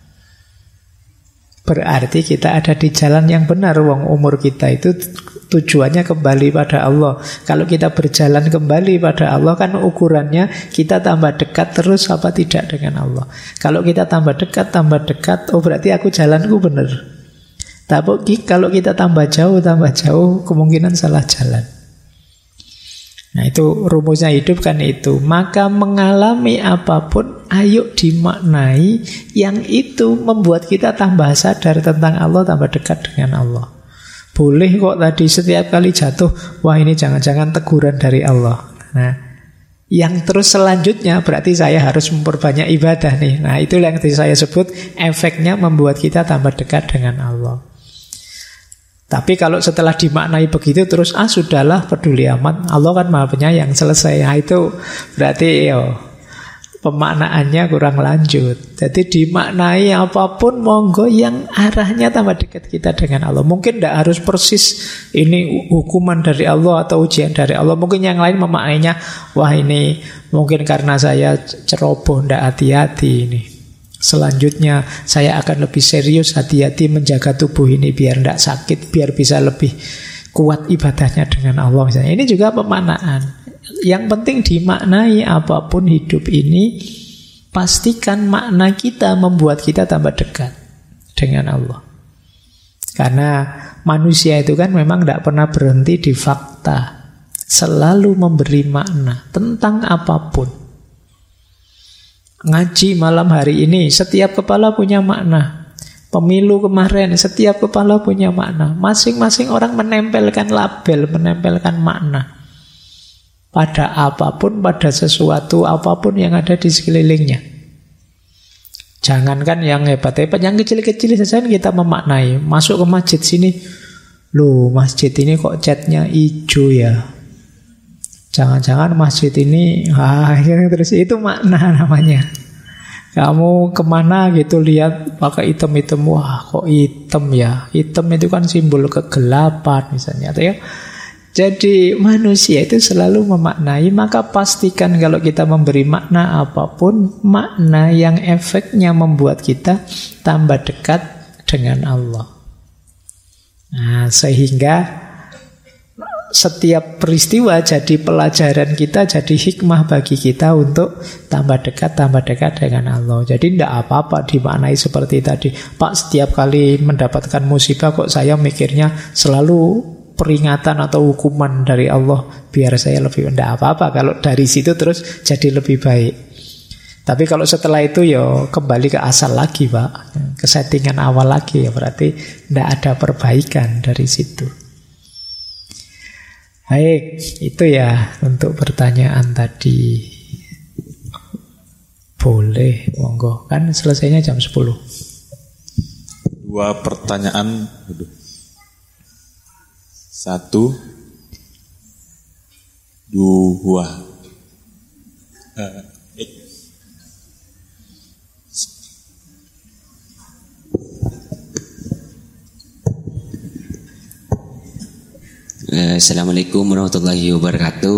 Berarti kita ada di jalan yang benar. Wong umur kita itu tujuannya kembali pada Allah. Kalau kita berjalan kembali pada Allah, kan ukurannya kita tambah dekat terus apa tidak dengan Allah. Kalau kita tambah dekat, oh berarti aku jalanku benar. Tapi kalau kita tambah jauh, kemungkinan salah jalan. Nah itu rumusnya hidup kan itu. Maka mengalami apapun, ayo dimaknai yang itu membuat kita tambah sadar tentang Allah, tambah dekat dengan Allah. Boleh kok tadi setiap kali jatuh, wah ini jangan-jangan teguran dari Allah. Nah, yang terus selanjutnya berarti saya harus memperbanyak ibadah nih. Nah itu yang tadi saya sebut efeknya membuat kita tambah dekat dengan Allah. Tapi kalau setelah dimaknai begitu terus sudahlah peduli amat, Allah kan Maha Penyayang, selesai. Nah, itu berarti pemaknaannya kurang lanjut. Jadi dimaknai apapun monggo yang arahnya tambah dekat kita dengan Allah. Mungkin tidak harus persis ini hukuman dari Allah atau ujian dari Allah. Mungkin yang lain memaknainya, wah ini mungkin karena saya ceroboh, tidak hati-hati ini. Selanjutnya saya akan lebih serius, hati-hati menjaga tubuh ini biar tidak sakit, biar bisa lebih kuat ibadahnya dengan Allah misalnya. Ini juga pemaknaan. Yang penting dimaknai apapun hidup ini, pastikan makna kita membuat kita tambah dekat dengan Allah. Karena manusia itu kan memang tidak pernah berhenti di fakta, selalu memberi makna tentang apapun. Ngaji malam hari ini, setiap kepala punya makna. Pemilu kemarin, setiap kepala punya makna. Masing-masing orang menempelkan label, menempelkan makna pada apapun, pada sesuatu apapun yang ada di sekelilingnya. Jangankan yang hebat-hebat, yang kecil-kecil saja kita memaknai. Masuk ke masjid sini, loh masjid ini kok catnya hijau ya. Jangan-jangan masjid ini terus itu makna namanya. Kamu kemana gitu lihat pakai hitam-hitam, wah kok hitam ya. Hitam itu kan simbol kegelapan misalnya, ya. Jadi manusia itu selalu memaknai. Maka pastikan kalau kita memberi makna apapun, makna yang efeknya membuat kita tambah dekat dengan Allah. Nah, sehingga setiap peristiwa jadi pelajaran kita, jadi hikmah bagi kita untuk tambah dekat dengan Allah. Jadi tidak apa-apa dimaknai seperti tadi. Pak, setiap kali mendapatkan musibah kok saya mikirnya selalu peringatan atau hukuman dari Allah biar saya lebih, tidak apa-apa kalau dari situ terus jadi lebih baik. Tapi kalau setelah itu ya kembali ke asal lagi Pak, ke settingan awal lagi, ya berarti tidak ada perbaikan dari situ. Baik, itu ya untuk pertanyaan tadi. Boleh, monggo. Kan selesainya jam 10. 2 pertanyaan. 1 2. Assalamualaikum warahmatullahi wabarakatuh.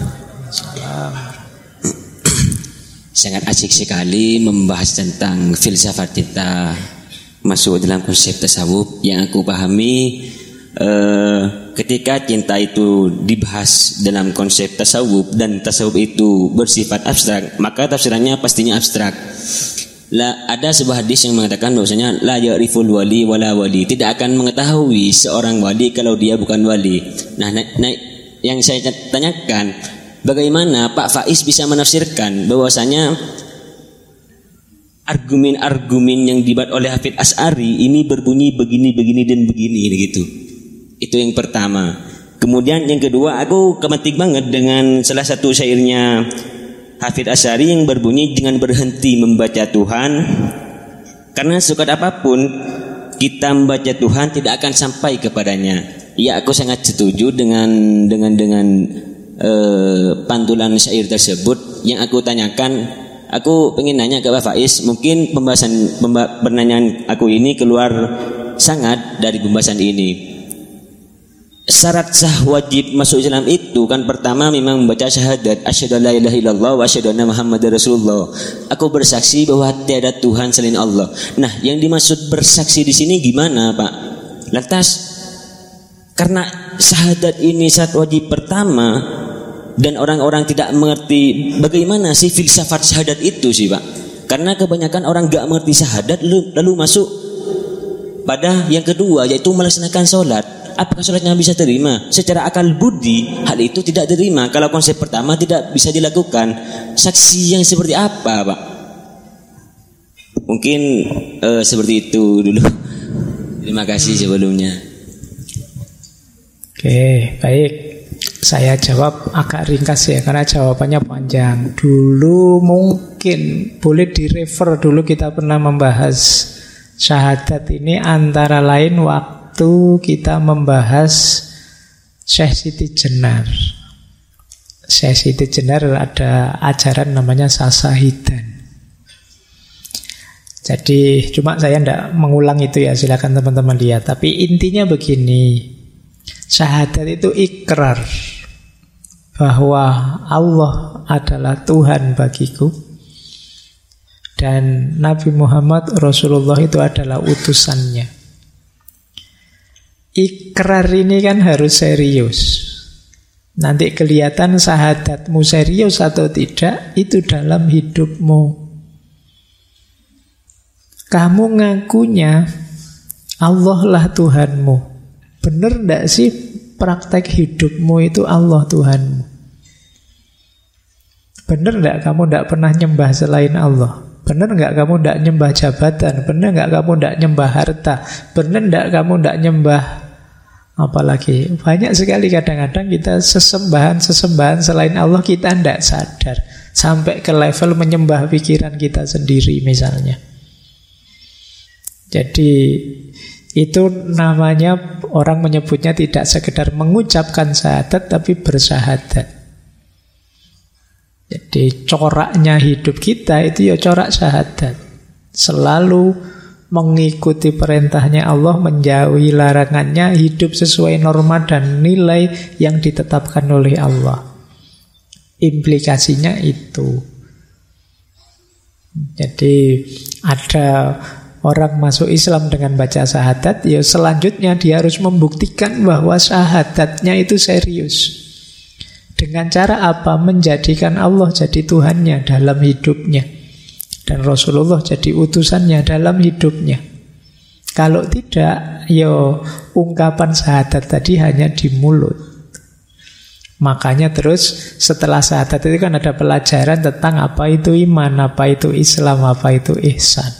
Sangat asik sekali membahas tentang filsafat kita masuk dalam konsep tasawuf. Yang aku pahami ketika cinta itu dibahas dalam konsep tasawuf dan tasawuf itu bersifat abstrak, maka tafsirannya pastinya abstrak. Ada sebuah hadis yang mengatakan bahwasanya la ya'riful wali wala wali, tidak akan mengetahui seorang wali kalau dia bukan wali. Nah, yang saya tanyakan, bagaimana Pak Faiz bisa menafsirkan bahwasanya argumen-argumen yang dibuat oleh Hafidz Asy'ari ini berbunyi begini dan begini gitu. Itu yang pertama. Kemudian yang kedua, aku kemetik banget dengan salah satu syairnya Hafidz Asy'ari yang berbunyi jangan berhenti membaca Tuhan, karena sukat apapun kita membaca Tuhan tidak akan sampai kepadanya. Ya, aku sangat setuju dengan pantulan syair tersebut. Yang aku tanyakan, aku pengen nanya ke Pak Faiz, mungkin pertanyaan aku ini keluar sangat dari pembahasan ini. Syarat sah wajib masuk Islam itu kan pertama memang membaca syahadat asyhadu alla ilaha illallah wa asyhadu anna muhammadar rasulullah. Aku bersaksi bahwa tiada Tuhan selain Allah. Nah, yang dimaksud bersaksi di sini gimana, Pak? Lantas karena syahadat ini syarat wajib pertama dan orang-orang tidak mengerti bagaimana sih filsafat syahadat itu sih, Pak. Karena kebanyakan orang enggak mengerti syahadat lalu masuk pada yang kedua, yaitu melaksanakan sholat. Apakah sholatnya bisa terima? Secara akal budi hal itu tidak terima kalau konsep pertama tidak bisa dilakukan. Saksi yang seperti apa, Pak? Mungkin seperti itu dulu. Terima kasih sebelumnya. Oke, baik. Saya jawab agak ringkas ya, karena jawabannya panjang. Dulu mungkin boleh direfer, dulu kita pernah membahas syahadat ini antara lain waktu kita membahas Syekh Siti Jenar. Syekh Siti Jenar ada ajaran namanya Sasahidan. Jadi cuma saya tidak mengulang itu ya, silakan teman-teman lihat. Tapi intinya begini, syahadat itu ikrar bahwa Allah adalah Tuhan bagiku dan Nabi Muhammad Rasulullah itu adalah utusannya. Ikrar ini kan harus serius. Nanti kelihatan syahadatmu serius atau tidak itu dalam hidupmu. Kamu ngakunya Allah lah Tuhanmu. Benar enggak sih praktek hidupmu itu Allah Tuhanmu? Benar enggak kamu enggak pernah nyembah selain Allah? Benar enggak kamu enggak nyembah jabatan? Benar enggak kamu enggak nyembah harta? Benar enggak kamu enggak nyembah apalagi? Banyak sekali kadang-kadang kita sesembahan selain Allah kita enggak sadar. Sampai ke level menyembah pikiran kita sendiri misalnya. Jadi itu namanya orang menyebutnya tidak sekedar mengucapkan syahadat tapi bersyahadat. Jadi coraknya hidup kita itu ya corak syahadat. Selalu mengikuti perintahnya Allah, menjauhi larangannya, hidup sesuai norma dan nilai yang ditetapkan oleh Allah. Implikasinya itu. Jadi ada orang masuk Islam dengan baca syahadat, ya selanjutnya dia harus membuktikan bahwa syahadatnya itu serius. Dengan cara apa? Menjadikan Allah jadi Tuhannya dalam hidupnya dan Rasulullah jadi utusannya dalam hidupnya. Kalau tidak, yo ungkapan syahadat tadi hanya di mulut. Makanya terus setelah syahadat itu kan ada pelajaran tentang apa itu iman, apa itu Islam, apa itu ihsan.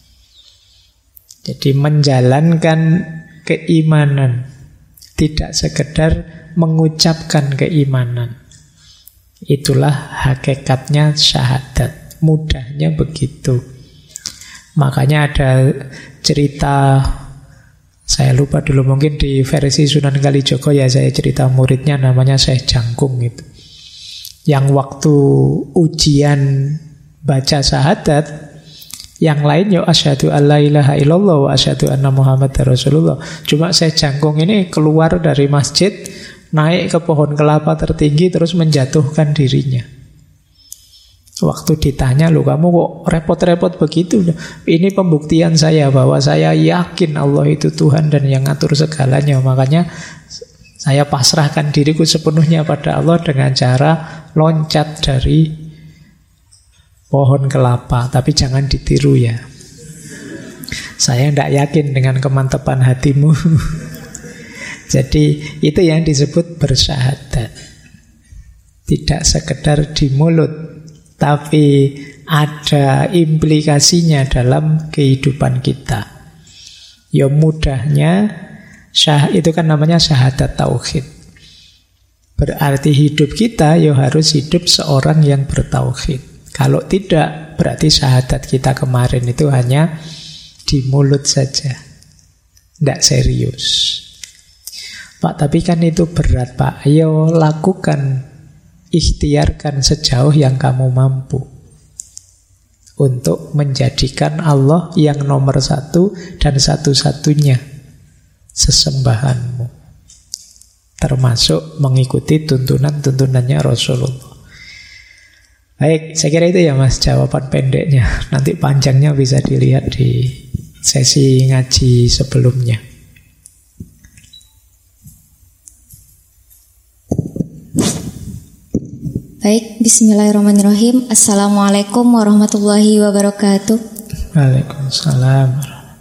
Jadi menjalankan keimanan, tidak sekedar mengucapkan keimanan. Itulah hakikatnya syahadat. Mudahnya begitu. Makanya ada cerita, saya lupa dulu, mungkin di versi Sunan Kalijogo ya, saya cerita muridnya namanya Syekh Jangkung itu. Yang waktu ujian baca syahadat, yang lain ya asyhadu alla ilaha illallah wa asyhadu anna Muhammadar Rasulullah. Cuma Syekh Jangkung ini keluar dari masjid, naik ke pohon kelapa tertinggi, terus menjatuhkan dirinya. Waktu ditanya, loh kamu kok repot-repot begitu? Ini pembuktian saya bahwa saya yakin Allah itu Tuhan dan yang ngatur segalanya. Makanya saya pasrahkan diriku sepenuhnya pada Allah dengan cara loncat dari pohon kelapa. Tapi jangan ditiru ya. Saya tidak yakin dengan kemantapan hatimu. Jadi itu yang disebut bersyahadat. Tidak sekedar di mulut, tapi ada implikasinya dalam kehidupan kita. Ya mudahnya, itu kan namanya syahadat tauhid. Berarti hidup kita ya harus hidup seorang yang bertauhid. Kalau tidak, berarti syahadat kita kemarin itu hanya di mulut saja, tidak serius. Pak, tapi kan itu berat Pak. Ayo lakukan, ikhtiarkan sejauh yang kamu mampu untuk menjadikan Allah yang nomor satu dan satu-satunya sesembahanmu, termasuk mengikuti tuntunan-tuntunannya Rasulullah. Baik, saya kira itu ya Mas jawaban pendeknya. Nanti panjangnya bisa dilihat di sesi ngaji sebelumnya. Baik, bismillahirrahmanirrahim. Assalamualaikum warahmatullahi wabarakatuh. Waalaikumsalam.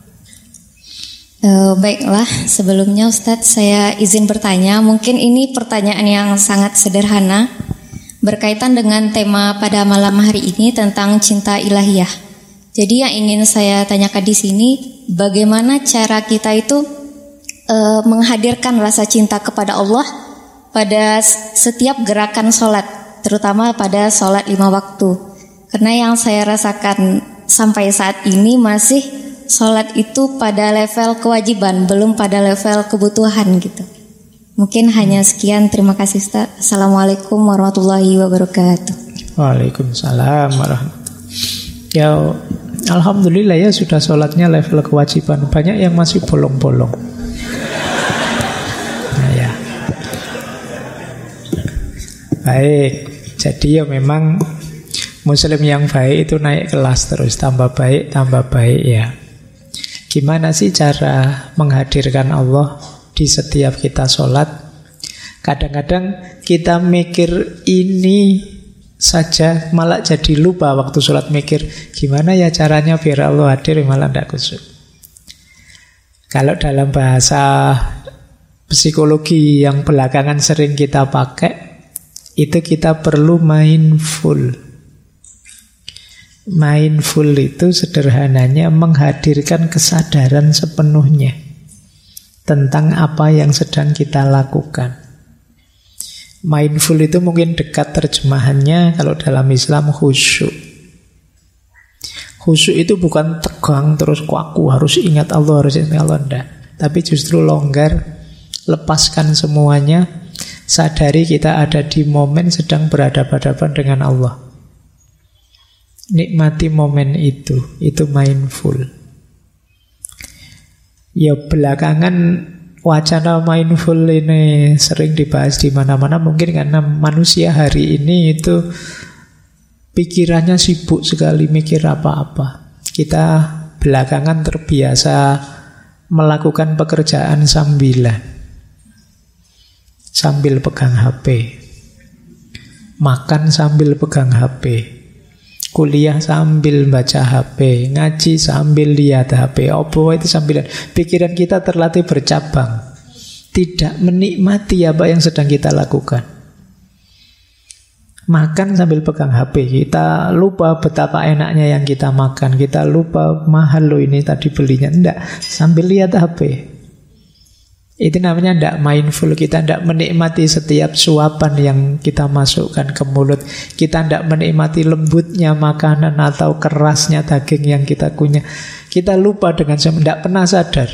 Baiklah, sebelumnya Ustadz saya izin bertanya. Mungkin ini pertanyaan yang sangat sederhana, berkaitan dengan tema pada malam hari ini tentang cinta ilahiyah. Jadi yang ingin saya tanyakan di sini, bagaimana cara kita itu menghadirkan rasa cinta kepada Allah pada setiap gerakan sholat, terutama pada sholat 5 waktu. Karena yang saya rasakan sampai saat ini masih sholat itu pada level kewajiban, belum pada level kebutuhan gitu. Mungkin hanya sekian, terima kasih Ustaz. Assalamualaikum warahmatullahi wabarakatuh. Waalaikumsalam warahmatullahi. Ya, alhamdulillah ya sudah sholatnya level kewajiban. Banyak yang masih bolong-bolong. Nah ya. Baik, jadi ya memang Muslim yang baik itu naik kelas terus, tambah baik ya. Gimana sih cara menghadirkan Allah di setiap kita sholat? Kadang-kadang kita mikir ini saja malah jadi lupa waktu sholat, mikir gimana ya caranya biar Allah hadir, malah tidak khusyuk. Kalau dalam bahasa psikologi yang belakangan sering kita pakai, itu kita perlu mindful. Mindful itu sederhananya menghadirkan kesadaran sepenuhnya tentang apa yang sedang kita lakukan. Mindful itu mungkin dekat terjemahannya kalau dalam Islam khusyuk. Khusyuk itu bukan tegang terus kaku, harus ingat Allah, enggak. Tapi justru longgar, lepaskan semuanya, sadari kita ada di momen sedang berhadapan-hadapan dengan Allah. Nikmati momen itu mindful. Ya belakangan wacana mindful ini sering dibahas di mana-mana, mungkin karena manusia hari ini itu pikirannya sibuk sekali mikir apa-apa. Kita belakangan terbiasa melakukan pekerjaan sambil pegang HP, makan sambil pegang HP, Kuliah sambil baca HP, ngaji sambil lihat HP, opo itu sambilan. Pikiran kita terlatih bercabang, tidak menikmati apa yang sedang kita lakukan. Makan sambil pegang HP, kita lupa betapa enaknya yang kita makan, kita lupa mahal loh ini tadi belinya. Enggak, sambil lihat HP. Itu namanya tidak mindful. Kita tidak menikmati setiap suapan yang kita masukkan ke mulut. Kita tidak menikmati lembutnya makanan atau kerasnya daging yang kita kunyah. Kita lupa dengan tidak pernah sadar.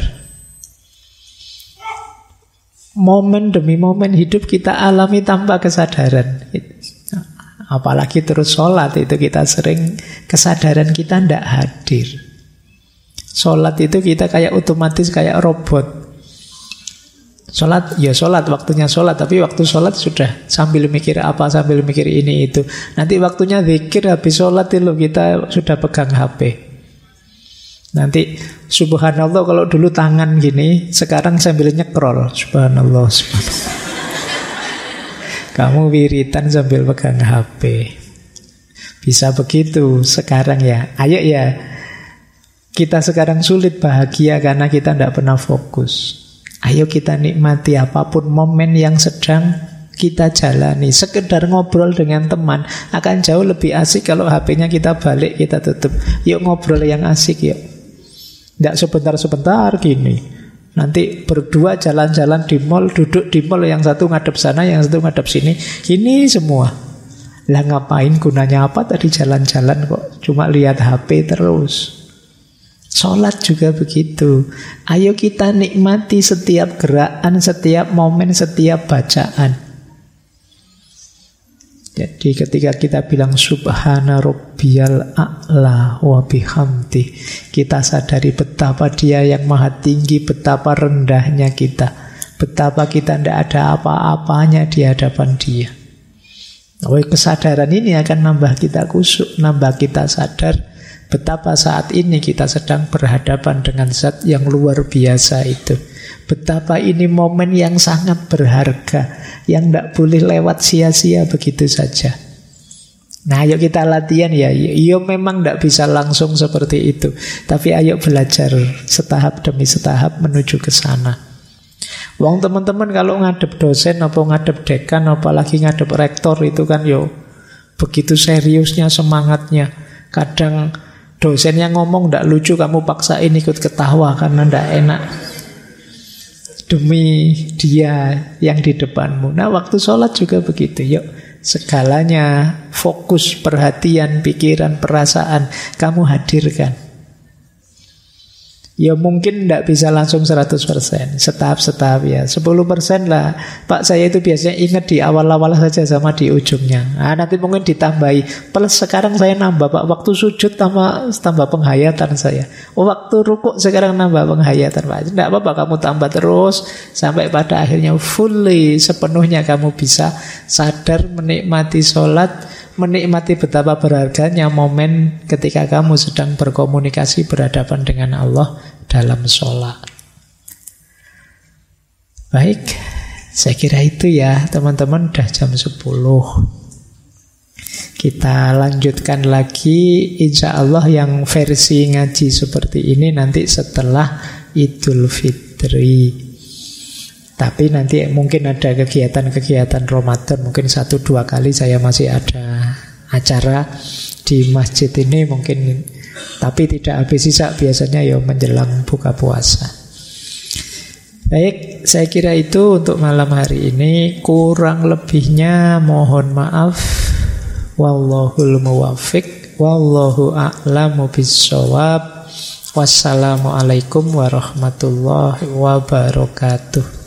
Momen demi momen hidup kita alami tanpa kesadaran. Apalagi terus sholat, itu kita sering kesadaran kita tidak hadir. Sholat itu kita kayak otomatis, kayak robot. Sholat, ya sholat, waktunya sholat. Tapi waktu sholat sudah sambil mikir apa, sambil mikir ini itu. Nanti waktunya zikir, habis sholat itu kita sudah pegang HP. Nanti subhanallah, kalau dulu tangan gini, sekarang sambil nyekrol. Subhanallah, subhanallah. Kamu wiritan sambil pegang HP. Bisa begitu sekarang ya. Ayo ya, kita sekarang sulit bahagia karena kita tidak pernah fokus. Ayo kita nikmati apapun momen yang sedang kita jalani. Sekedar ngobrol dengan teman akan jauh lebih asik kalau HP-nya kita balik, kita tutup. Yuk ngobrol yang asik yuk. Tidak sebentar-sebentar gini. Nanti berdua jalan-jalan di mall, duduk di mall, yang satu ngadep sana, yang satu ngadep sini. Ini semua. Lah ngapain, gunanya apa tadi jalan-jalan kok cuma lihat HP terus. Sholat juga begitu. Ayo kita nikmati setiap gerakan, setiap momen, setiap bacaan. Jadi ketika kita bilang Subhana Rabbiyal A'la wa bihamdi, kita sadari betapa Dia yang maha tinggi, betapa rendahnya kita, betapa kita tidak ada apa-apanya di hadapan Dia. Kesadaran ini akan nambah kita khusyuk, nambah kita sadar betapa saat ini kita sedang berhadapan dengan zat yang luar biasa itu. Betapa ini momen yang sangat berharga, yang tidak boleh lewat sia-sia begitu saja. Nah ayo kita latihan ya. Yo memang tidak bisa langsung seperti itu, tapi ayo belajar setahap demi setahap menuju ke sana. Wong teman-teman kalau ngadep dosen, apa ngadep dekan, apalagi ngadep rektor itu kan yo begitu seriusnya semangatnya. Kadang dosennya ngomong tidak lucu, kamu paksain ikut ketawa karena tidak enak demi dia yang di depanmu. Nah waktu sholat juga begitu. Yuk segalanya, fokus, perhatian, pikiran, perasaan kamu hadirkan. Ya mungkin tidak bisa langsung 100%, setahap-setahap ya, 10% lah. Pak saya itu biasanya ingat di awal-awal saja sama di ujungnya. Nah, nanti mungkin ditambahi. Plus sekarang saya nambah Pak, waktu sujud tambah penghayatan saya. Waktu rukuk sekarang nambah penghayatan Pak. Tidak apa-apa, kamu tambah terus sampai pada akhirnya fully, sepenuhnya kamu bisa sadar menikmati sholat, menikmati betapa berharganya momen ketika kamu sedang berkomunikasi berhadapan dengan Allah dalam sholat. Baik, saya kira itu ya teman-teman, udah jam 10. Kita lanjutkan lagi insya Allah yang versi ngaji seperti ini nanti setelah Idul Fitri. Tapi nanti mungkin ada kegiatan-kegiatan Ramadan, mungkin 1-2 kali saya masih ada acara di masjid ini mungkin, tapi tidak habis sisa, biasanya ya menjelang buka puasa. Baik, saya kira itu untuk malam hari ini. Kurang lebihnya mohon maaf. Wallahul muwaffiq, wallahu a'lamu bissawab. Wassalamualaikum warahmatullahi wabarakatuh.